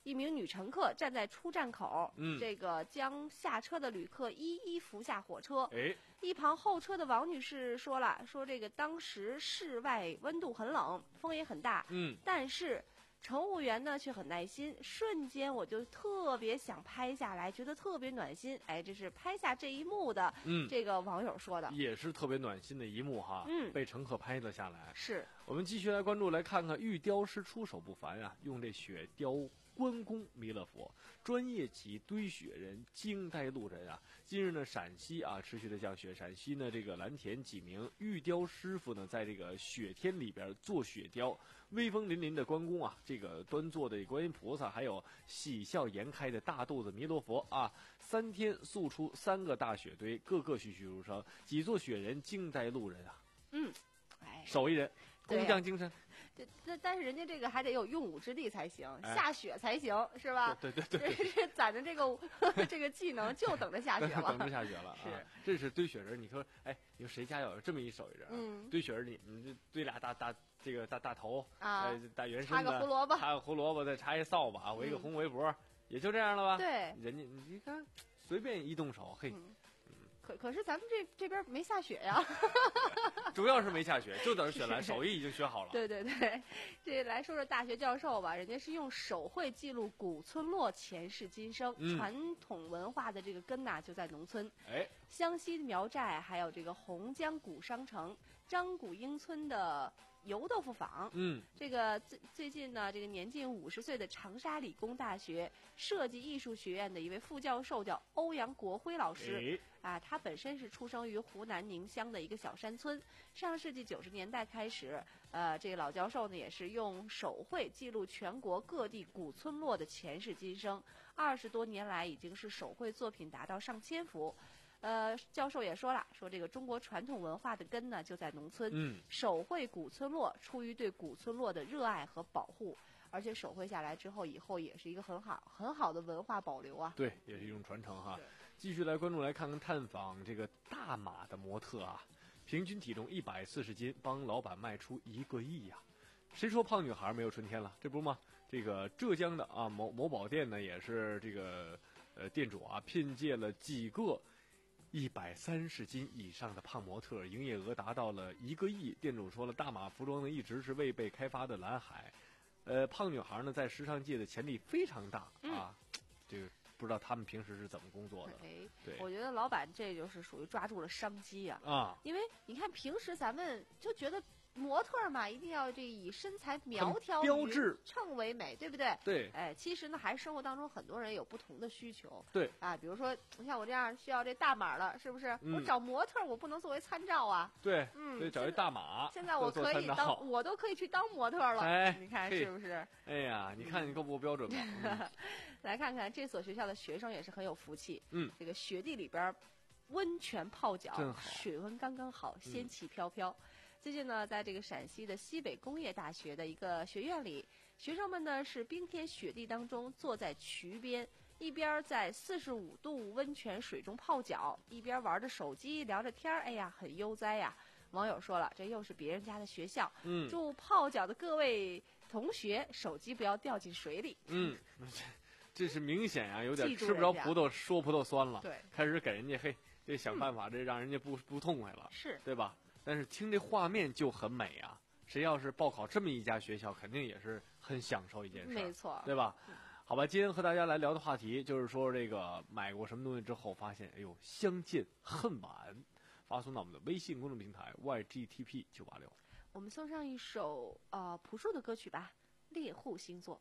Speaker 7: 一名女乘客站在出站口，
Speaker 6: 嗯，
Speaker 7: 这个将下车的旅客一一扶下火车。
Speaker 6: 哎，
Speaker 7: 一旁候车的王女士说了，说这个当时室外温度很冷，风也很大，
Speaker 6: 嗯，
Speaker 7: 但是乘务员呢却很耐心，瞬间我就特别想拍下来，觉得特别暖心。哎，这是拍下这一幕的，
Speaker 6: 嗯，
Speaker 7: 这个网友说的，
Speaker 6: 也是特别暖心的一幕哈，
Speaker 7: 嗯，
Speaker 6: 被乘客拍了下来。
Speaker 7: 是，
Speaker 6: 我们继续来关注，来看看玉雕师出手不凡啊，用这雪雕关公弥勒佛，专业级堆雪人，惊呆路人啊！近日呢，陕西啊持续的降雪，陕西呢这个蓝田几名玉雕师傅呢，在这个雪天里边做雪雕，威风凛凛的关公啊，这个端坐的观音菩萨，还有喜笑颜开的大肚子弥勒佛啊，三天塑出三个大雪堆，个个栩栩如生，几座雪人惊呆路人啊！
Speaker 7: 嗯，哎，
Speaker 6: 手艺人，工匠精神。
Speaker 7: 这这，但是人家这个还得有用武之地才行，
Speaker 6: 哎、
Speaker 7: 下雪才行，是吧？
Speaker 6: 对对对对，
Speaker 7: 这攒着这个这个技能，就等着下雪了。
Speaker 6: 等着下雪了，
Speaker 7: 是、
Speaker 6: 啊，这是堆雪人。你说，哎，你说谁家有这么一手艺人？
Speaker 7: 嗯，
Speaker 6: 堆雪人，你你就堆俩大大这个大大头
Speaker 7: 啊，
Speaker 6: 呃、大圆身
Speaker 7: 插个胡萝卜，
Speaker 6: 插个胡萝卜，再插一扫把，围个红围脖，嗯、也就这样了吧？
Speaker 7: 对，
Speaker 6: 人家你看，随便一动手，嘿。
Speaker 7: 嗯可可是咱们这这边没下雪呀，
Speaker 6: 主要是没下雪，就等着雪来，手艺已经学好了。
Speaker 7: 对对对，这来说说大学教授吧，人家是用手绘记录古村落前世今生，
Speaker 6: 嗯、
Speaker 7: 传统文化的这个根呐就在农村。
Speaker 6: 哎，
Speaker 7: 湘西苗寨，还有这个洪江古商城、张古英村的油豆腐坊，
Speaker 6: 嗯，
Speaker 7: 这个最最近呢，这个年近五十岁的长沙理工大学设计艺术学院的一位副教授叫欧阳国辉老师，
Speaker 6: 哎、
Speaker 7: 啊，他本身是出生于湖南宁乡的一个小山村。上世纪九十年代开始，呃，这个老教授呢也是用手绘记录全国各地古村落的前世今生，二十多年来已经是手绘作品达到上千幅。呃，教授也说了，说这个中国传统文化的根呢就在农村，
Speaker 6: 嗯，
Speaker 7: 手绘古村落出于对古村落的热爱和保护，而且手绘下来之后，以后也是一个很好很好的文化保留啊。
Speaker 6: 对，也是一种传承哈。继续来关注，来看看探访这个大马的模特啊，平均体重一百四十斤，帮老板卖出一个亿呀、啊！谁说胖女孩没有春天了？这不吗？这个浙江的啊某某宝店呢，也是这个呃店主啊聘借了几个一百三十斤以上的胖模特，营业额达到了一个亿。店主说了，大马服装呢一直是未被开发的蓝海，呃，胖女孩呢在时尚界的潜力非常大、
Speaker 7: 嗯、
Speaker 6: 啊。这个不知道他们平时是怎么工作的。
Speaker 7: 对，
Speaker 6: 对，
Speaker 7: 我觉得老板这就是属于抓住了商机啊。
Speaker 6: 啊，
Speaker 7: 因为你看平时咱们就觉得模特嘛，一定要这以身材苗条、
Speaker 6: 标致、
Speaker 7: 称为美，对不对？
Speaker 6: 对。
Speaker 7: 哎，其实呢，还是生活当中很多人有不同的需求。
Speaker 6: 对。
Speaker 7: 啊，比如说像我这样需要这大码了，是不是？
Speaker 6: 嗯、
Speaker 7: 我找模特，我不能作为参照啊。
Speaker 6: 对。
Speaker 7: 嗯。
Speaker 6: 所以找一大码。
Speaker 7: 现在我可以当，我都可以去当模特了。
Speaker 6: 哎，
Speaker 7: 你看是不是？
Speaker 6: 哎呀，你看你够不够标准吧？嗯、
Speaker 7: 来看看这所学校的学生也是很有福气。
Speaker 6: 嗯。
Speaker 7: 这个雪地里边，温泉泡脚，
Speaker 6: 真好，
Speaker 7: 水温刚刚好，仙气飘飘。嗯，最近呢，在这个陕西的西北工业大学的一个学院里，学生们呢是冰天雪地当中坐在渠边，一边在四十五度温泉水中泡脚，一边玩着手机聊着天儿，哎呀，很悠哉呀。网友说了，这又是别人家的学校，
Speaker 6: 嗯，
Speaker 7: 祝泡脚的各位同学手机不要掉进水里。
Speaker 6: 嗯，这是明显啊，有点吃不着葡萄说葡萄酸了，
Speaker 7: 对，
Speaker 6: 开始给人家嘿这想办法，嗯、这让人家不不痛快了，
Speaker 7: 是
Speaker 6: 对吧？但是听这画面就很美啊！谁要是报考这么一家学校，肯定也是很享受一件事，
Speaker 7: 没错，
Speaker 6: 对吧？好吧，今天和大家来聊的话题就是说，这个买过什么东西之后发现，哎呦，相见恨晚，发送到我们的微信公众平台 Y G T P 九八六。
Speaker 7: 我们送上一首呃朴树的歌曲吧，《猎户星座》。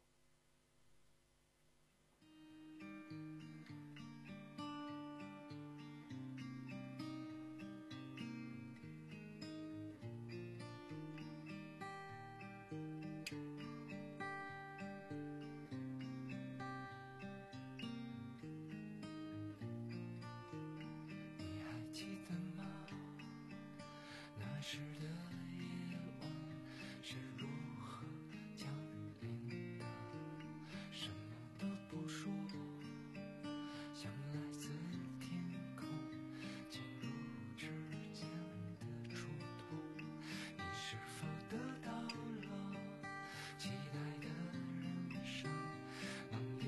Speaker 5: 时的夜晚是如何降临的？什么都不说，像来自天空进入指尖的触动。你是否得到了期待的人生？能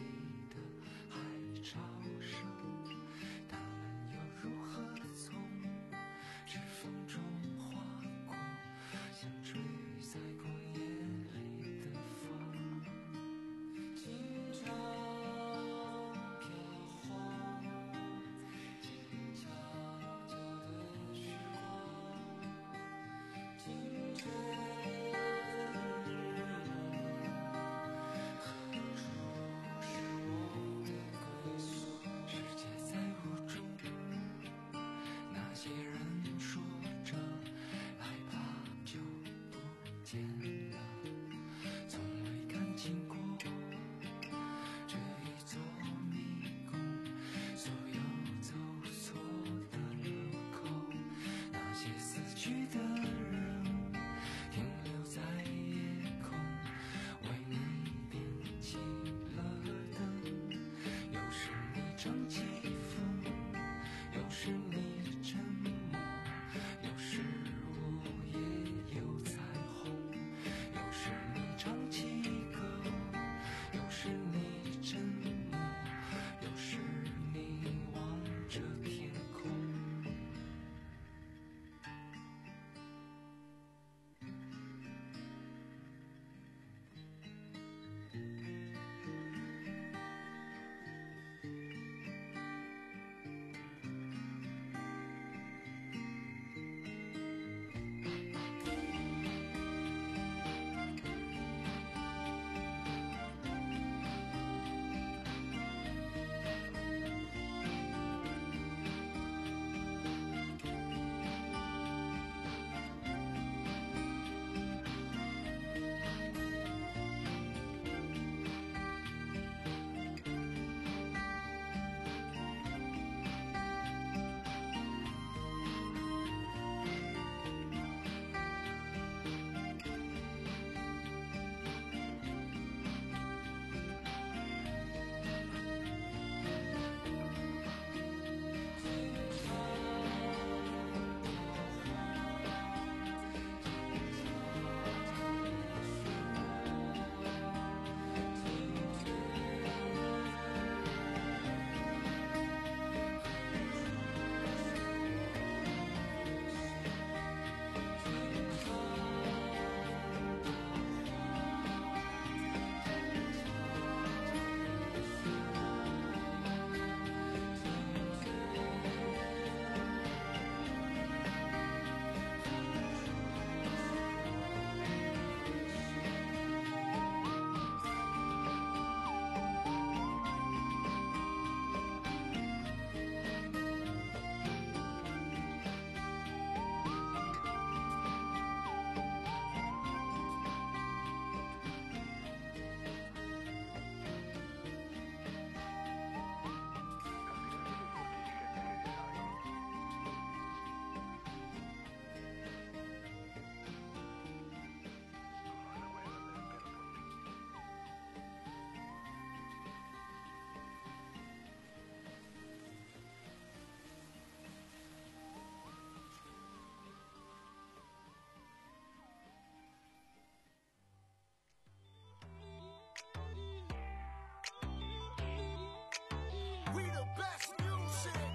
Speaker 5: 见了，从未看清过这一座迷宫，所有走错的路口，那些死去的人停留在夜空，为你点起了灯，有时你唱起风，有时你沉默，有时我也有彩虹，有时你唱起歌，有时你沉默，有时你望着天空。
Speaker 13: We the best music.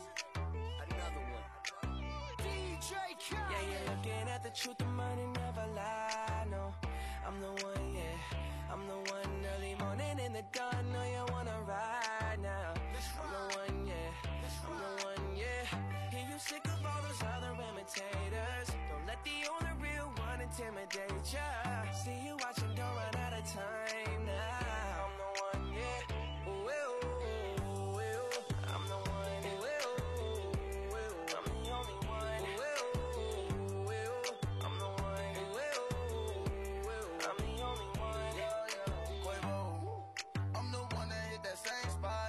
Speaker 13: Another one. D J Khaled.
Speaker 9: Yeah, you're looking at the truth, the money never lie. No, I'm the one, yeah. I'm the one early morning in the dawn. Know you wanna ride now. I'm the one, yeah. I'm the one, yeah. Hear you sick of all those other imitators. Don't let the only real one intimidate ya. See you watching, don't run out of time now. I'm the one, yeah. Ooh, ooh, ooh, ooh. I'm the one, ooh, ooh, ooh. I'm the only one. Ooh, ooh, ooh. I'm the one. Ooh, ooh, ooh. I'm the only one.
Speaker 13: Quavo. I'm the one that hit that same spot.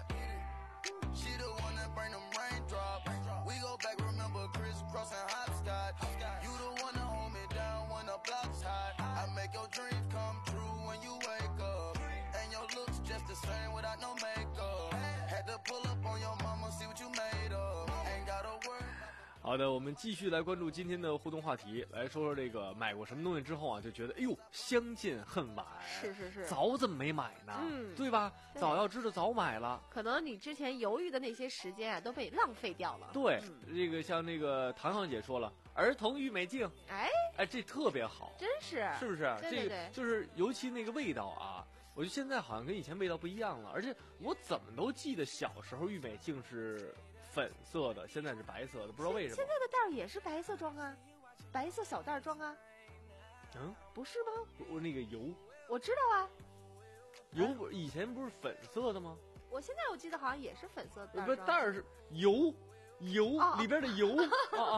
Speaker 13: She the one that bring them raindrops. We go back, remember crisscross and hopscotch. You the one that hold me down when the block's hot. I make your dreams come true when you wake up. And your looks just the same without no makeup. Had to pull up on your mama, see what you made of. Ain't got a word.
Speaker 6: 好的，我们继续来关注今天的互动话题，来说说这个买过什么东西之后啊，就觉得哎呦相见恨晚，
Speaker 7: 是是是，
Speaker 6: 早怎么没买呢？
Speaker 7: 嗯，
Speaker 6: 对吧？
Speaker 7: 对
Speaker 6: 早要知道早买了。
Speaker 7: 可能你之前犹豫的那些时间啊，都被浪费掉了。
Speaker 6: 对，
Speaker 7: 嗯、
Speaker 6: 这个像那个糖糖姐说了，儿童郁美净，
Speaker 7: 哎
Speaker 6: 哎，这特别好，
Speaker 7: 真是，
Speaker 6: 是不是？
Speaker 7: 对对对，
Speaker 6: 这个就是尤其那个味道啊。我觉得现在好像跟以前味道不一样了，而且我怎么都记得小时候郁美净是粉色的，现在是白色的，不知道为什么。
Speaker 7: 现在的袋儿也是白色装啊，白色小袋儿装啊。
Speaker 6: 嗯，
Speaker 7: 不是吗？
Speaker 6: 我那个油，
Speaker 7: 我知道啊。
Speaker 6: 油不以前不是粉色的吗？
Speaker 7: 我现在我记得好像也是粉色的袋儿。
Speaker 6: 不是袋儿是油，油、
Speaker 7: 哦、
Speaker 6: 里边的油啊啊。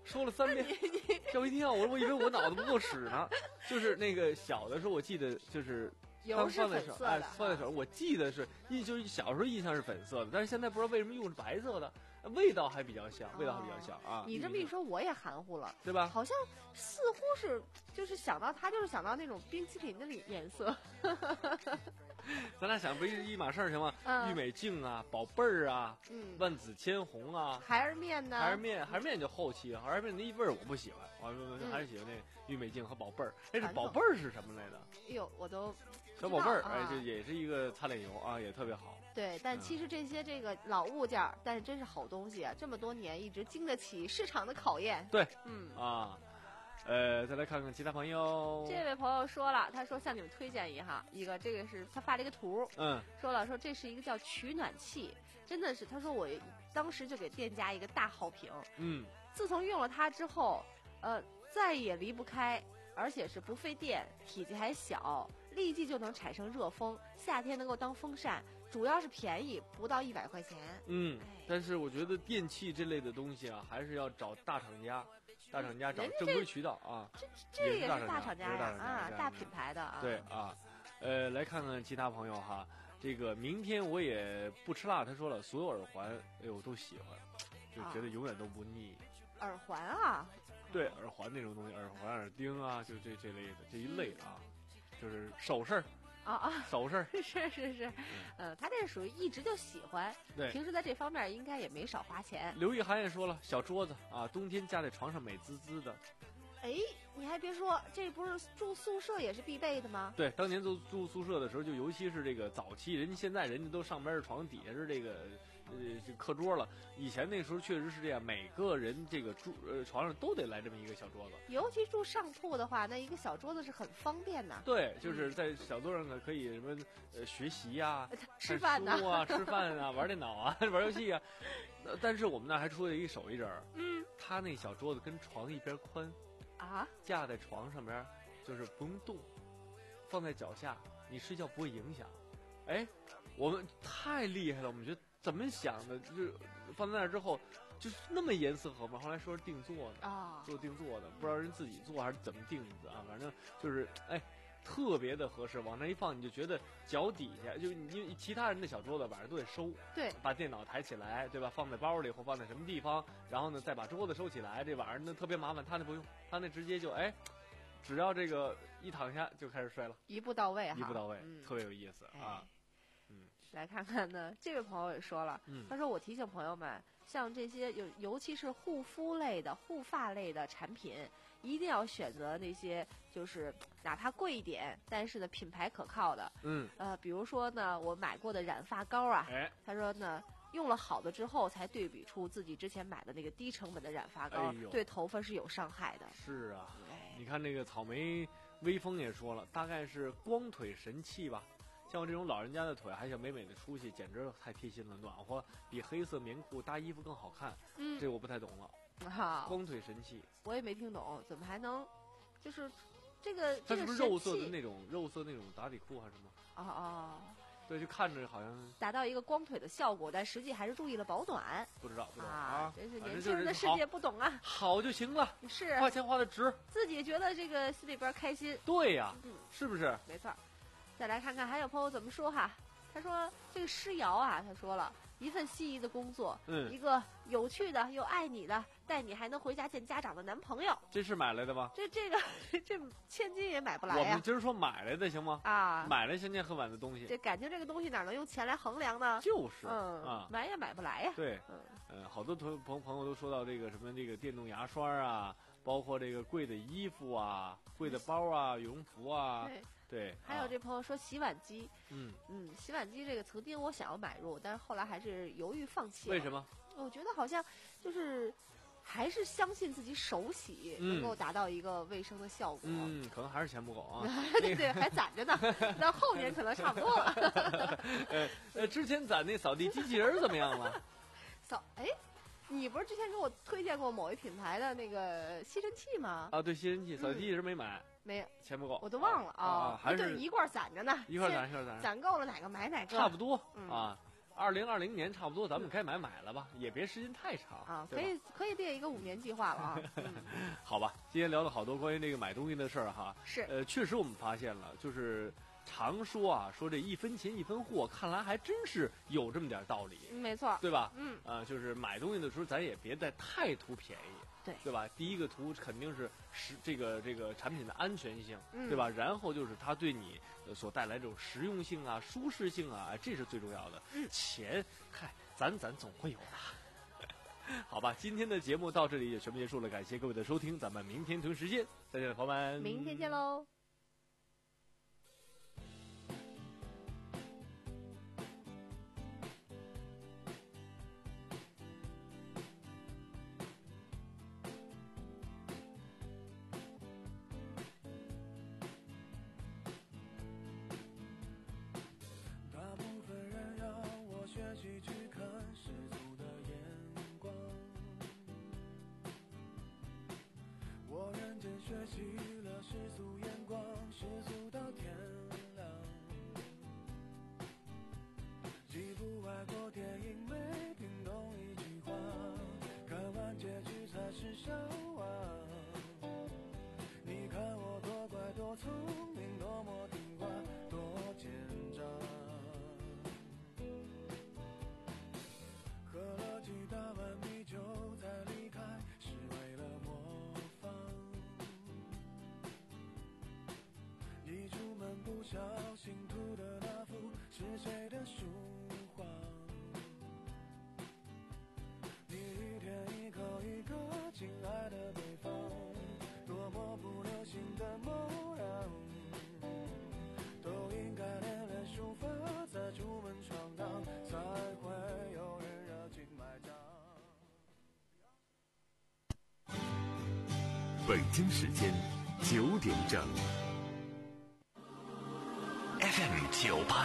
Speaker 6: 说了三遍，吓我一跳，我我以为我脑子不够使呢。就是那个小的时候，我记得就是
Speaker 7: 油是粉色的，
Speaker 6: 哎，放在手上，我记得是印，就是小时候印象是粉色的，但是现在不知道为什么用是白色的，味道还比较像，味道还比较像啊。
Speaker 7: 你这么一说，我也含糊了，
Speaker 6: 对吧？
Speaker 7: 好像似乎是，就是想到它，就是想到那种冰淇淋的颜色。
Speaker 6: 咱俩想不是一码事儿行吗？
Speaker 7: 嗯、
Speaker 6: 玉美净啊，宝贝儿啊，
Speaker 7: 嗯，
Speaker 6: 万紫千红啊，
Speaker 7: 孩儿面呢？
Speaker 6: 孩儿面，孩儿面就后期，孩儿面那一味儿我不喜欢，我、嗯、还是喜欢那玉美净和宝贝儿。哎，这宝贝儿是什么来的？
Speaker 7: 哎呦，我都
Speaker 6: 小宝贝儿，
Speaker 7: 啊、
Speaker 6: 哎，这也是一个擦脸油啊，也特别好。
Speaker 7: 对，但其实这些这个老物件儿，但是真是好东西啊！这么多年一直经得起市场的考验。
Speaker 6: 对，
Speaker 7: 嗯
Speaker 6: 啊。呃，再来看看其他朋友。
Speaker 7: 这位朋友说了，他说向你们推荐一哈，一个这个是他发了一个图，
Speaker 6: 嗯，
Speaker 7: 说了说这是一个叫取暖器，真的是，他说我当时就给店家一个大好评，
Speaker 6: 嗯，
Speaker 7: 自从用了它之后，呃，再也离不开，而且是不费电，体积还小，立即就能产生热风，夏天能够当风扇，主要是便宜，不到一百块钱。
Speaker 6: 嗯，但是我觉得电器这类的东西啊，还是要找大厂家。大厂家找正规渠道啊，
Speaker 7: 这这也是大厂家呀
Speaker 6: 啊，
Speaker 7: 大品牌的啊。
Speaker 6: 对啊，呃，来看看其他朋友哈，这个明天我也不吃辣，他说了，所有耳环，哎呦都喜欢，就觉得永远都不腻。
Speaker 7: 啊、耳环啊？
Speaker 6: 对，耳环那种东西，耳环、耳钉啊，就这这类的这一类啊，就是首饰。
Speaker 7: 啊啊，
Speaker 6: 首饰
Speaker 7: 是是是，嗯，他这是属于一直就喜欢，
Speaker 6: 对，
Speaker 7: 平时在这方面应该也没少花钱。
Speaker 6: 刘玉涵也说了，小桌子啊，冬天架在床上美滋滋的。
Speaker 7: 哎，你还别说，这不是住宿舍也是必备的吗？
Speaker 6: 对，当年住住宿舍的时候，就尤其是这个早期，人家现在人家都上班床底下是这个呃这课桌了，以前那时候确实是这样，每个人这个住呃床上都得来这么一个小桌子。
Speaker 7: 尤其住上铺的话，那一个小桌子是很方便的。
Speaker 6: 对，就是在小桌上呢，可以什么呃学习呀、啊、
Speaker 7: 吃饭
Speaker 6: 呐、啊、吃饭啊、玩电脑啊、玩游戏啊。但是我们那还出了一个手艺人，
Speaker 7: 嗯，
Speaker 6: 他那小桌子跟床一边宽。
Speaker 7: 啊，
Speaker 6: 架在床上边，就是不用动，放在脚下，你睡觉不会影响。哎，我们太厉害了，我们觉得怎么想的，就是放在那儿之后，就是那么严丝合缝。后来说是定做的
Speaker 7: 啊，
Speaker 6: 做定做的，不知道人自己做还是怎么定的啊，反正就是哎。特别的合适，往那一放，你就觉得脚底下就你其他人的小桌子晚上都得收，
Speaker 7: 对，
Speaker 6: 把电脑抬起来，对吧？放在包里或放在什么地方，然后呢再把桌子收起来，这晚上呢特别麻烦。他那不用，他那直接就哎，只要这个一躺下就开始睡了，
Speaker 7: 一步到位哈，
Speaker 6: 一步到位，
Speaker 7: 嗯、
Speaker 6: 特别有意思啊。
Speaker 7: 嗯，来看看呢，这位朋友也说了，
Speaker 6: 嗯、
Speaker 7: 他说我提醒朋友们，像这些有尤其是护肤类的、护发类的产品。一定要选择那些就是哪怕贵一点，但是呢品牌可靠的。
Speaker 6: 嗯，
Speaker 7: 呃，比如说呢，我买过的染发膏啊，
Speaker 6: 哎，
Speaker 7: 他说呢，用了好的之后，才对比出自己之前买的那个低成本的染发膏，
Speaker 6: 哎、
Speaker 7: 对头发是有伤害的。
Speaker 6: 是啊，你看那个草莓微风也说了，大概是光腿神器吧。像我这种老人家的腿还想美美的出去，简直太贴心了，暖和，比黑色棉裤搭衣服更好看。
Speaker 7: 嗯，
Speaker 6: 这个我不太懂了。
Speaker 7: 好，
Speaker 6: 光腿神器，
Speaker 7: 我也没听懂，怎么还能，就是这个
Speaker 6: 它是不是肉色
Speaker 7: 这个
Speaker 6: 的那种肉色那种打底裤还是什么？
Speaker 7: 啊啊，
Speaker 6: 对，就看着好像
Speaker 7: 达到一个光腿的效果，但实际还是注意了保暖。
Speaker 6: 不知道，不知道
Speaker 7: 啊，
Speaker 6: 啊
Speaker 7: 真是年轻人的世界不懂啊。
Speaker 6: 好就行了，
Speaker 7: 是
Speaker 6: 花钱花的值，
Speaker 7: 自己觉得这个心里边开心。
Speaker 6: 对呀、啊，
Speaker 7: 嗯，
Speaker 6: 是不是？
Speaker 7: 没错。再来看看还有朋友怎么说哈，他说这个诗瑶啊，他说了。一份心仪的工作，
Speaker 6: 嗯，
Speaker 7: 一个有趣的又爱你的，带你还能回家见家长的男朋友，
Speaker 6: 这是买来的吗？
Speaker 7: 这这个这千金也买不来呀。
Speaker 6: 我们今儿说买来的行吗？
Speaker 7: 啊，
Speaker 6: 买来相见恨晚的东西。
Speaker 7: 这感情这个东西哪能用钱来衡量呢？
Speaker 6: 就是，
Speaker 7: 嗯
Speaker 6: 啊，
Speaker 7: 买也买不来呀。
Speaker 6: 对，
Speaker 7: 嗯，
Speaker 6: 呃，好多朋朋朋友都说到这个什么这个电动牙刷啊，包括这个贵的衣服啊、贵的包啊、羽绒服啊。
Speaker 7: 对。
Speaker 6: 对，
Speaker 7: 还有这朋友说洗碗机，
Speaker 6: 嗯
Speaker 7: 嗯，洗碗机这个曾经我想要买入，但是后来还是犹豫放弃了。
Speaker 6: 为什么？
Speaker 7: 我觉得好像就是还是相信自己手洗能够达到一个卫生的效果。
Speaker 6: 嗯，可能还是钱不够啊。
Speaker 7: 对对，还攒着呢，到后年可能差不多了。
Speaker 6: 呃呃，之前攒那扫地机器人怎么样了？
Speaker 7: 扫哎。你不是之前给我推荐过某一品牌的那个吸尘器吗？
Speaker 6: 啊，对，吸尘器，扫地机器人没买，
Speaker 7: 没有，
Speaker 6: 钱不够，
Speaker 7: 我都忘了
Speaker 6: 啊，还是
Speaker 7: 一块攒着呢，
Speaker 6: 一块攒，一块攒，
Speaker 7: 攒够了哪个买哪个，
Speaker 6: 差不多
Speaker 7: 嗯、
Speaker 6: 啊。 二零二零年差不多，咱们该买买了吧，也别时间太长
Speaker 7: 啊，可以可以列一个五年计划了啊。嗯、
Speaker 6: 好吧，今天聊了好多关于这个买东西的事儿哈。
Speaker 7: 是，
Speaker 6: 呃，确实我们发现了，就是常说啊，说这一分钱一分货，看来还真是有这么点道理。
Speaker 7: 没错，
Speaker 6: 对吧？
Speaker 7: 嗯，
Speaker 6: 啊、呃，就是买东西的时候，咱也别再太图便宜。
Speaker 7: 对，
Speaker 6: 对吧？第一个图肯定是实这个这个产品的安全性，
Speaker 7: 嗯、
Speaker 6: 对吧？然后就是它对你所带来这种实用性啊、舒适性啊，这是最重要的。
Speaker 7: 嗯、
Speaker 6: 钱，嗨，咱咱总会有的。好吧，今天的节目到这里也全部结束了，感谢各位的收听，咱们明天同一时间再见，朋友们，
Speaker 7: 明天见喽。
Speaker 5: 学习了世俗眼光，世俗到天亮。几部外国电影没听懂一句话，看完结局才是笑话。你看我多乖多聪明，多么听话，多奸诈。喝了几大碗米酒才离开，是为了模仿。一出门不小心涂的那幅是谁的书画？你一天一口一个亲爱的对方，多么不流行的模样，都应该练练书法，再出门闯荡，才会有人热情买账。
Speaker 1: 北京时间九点整。
Speaker 2: F M 九八。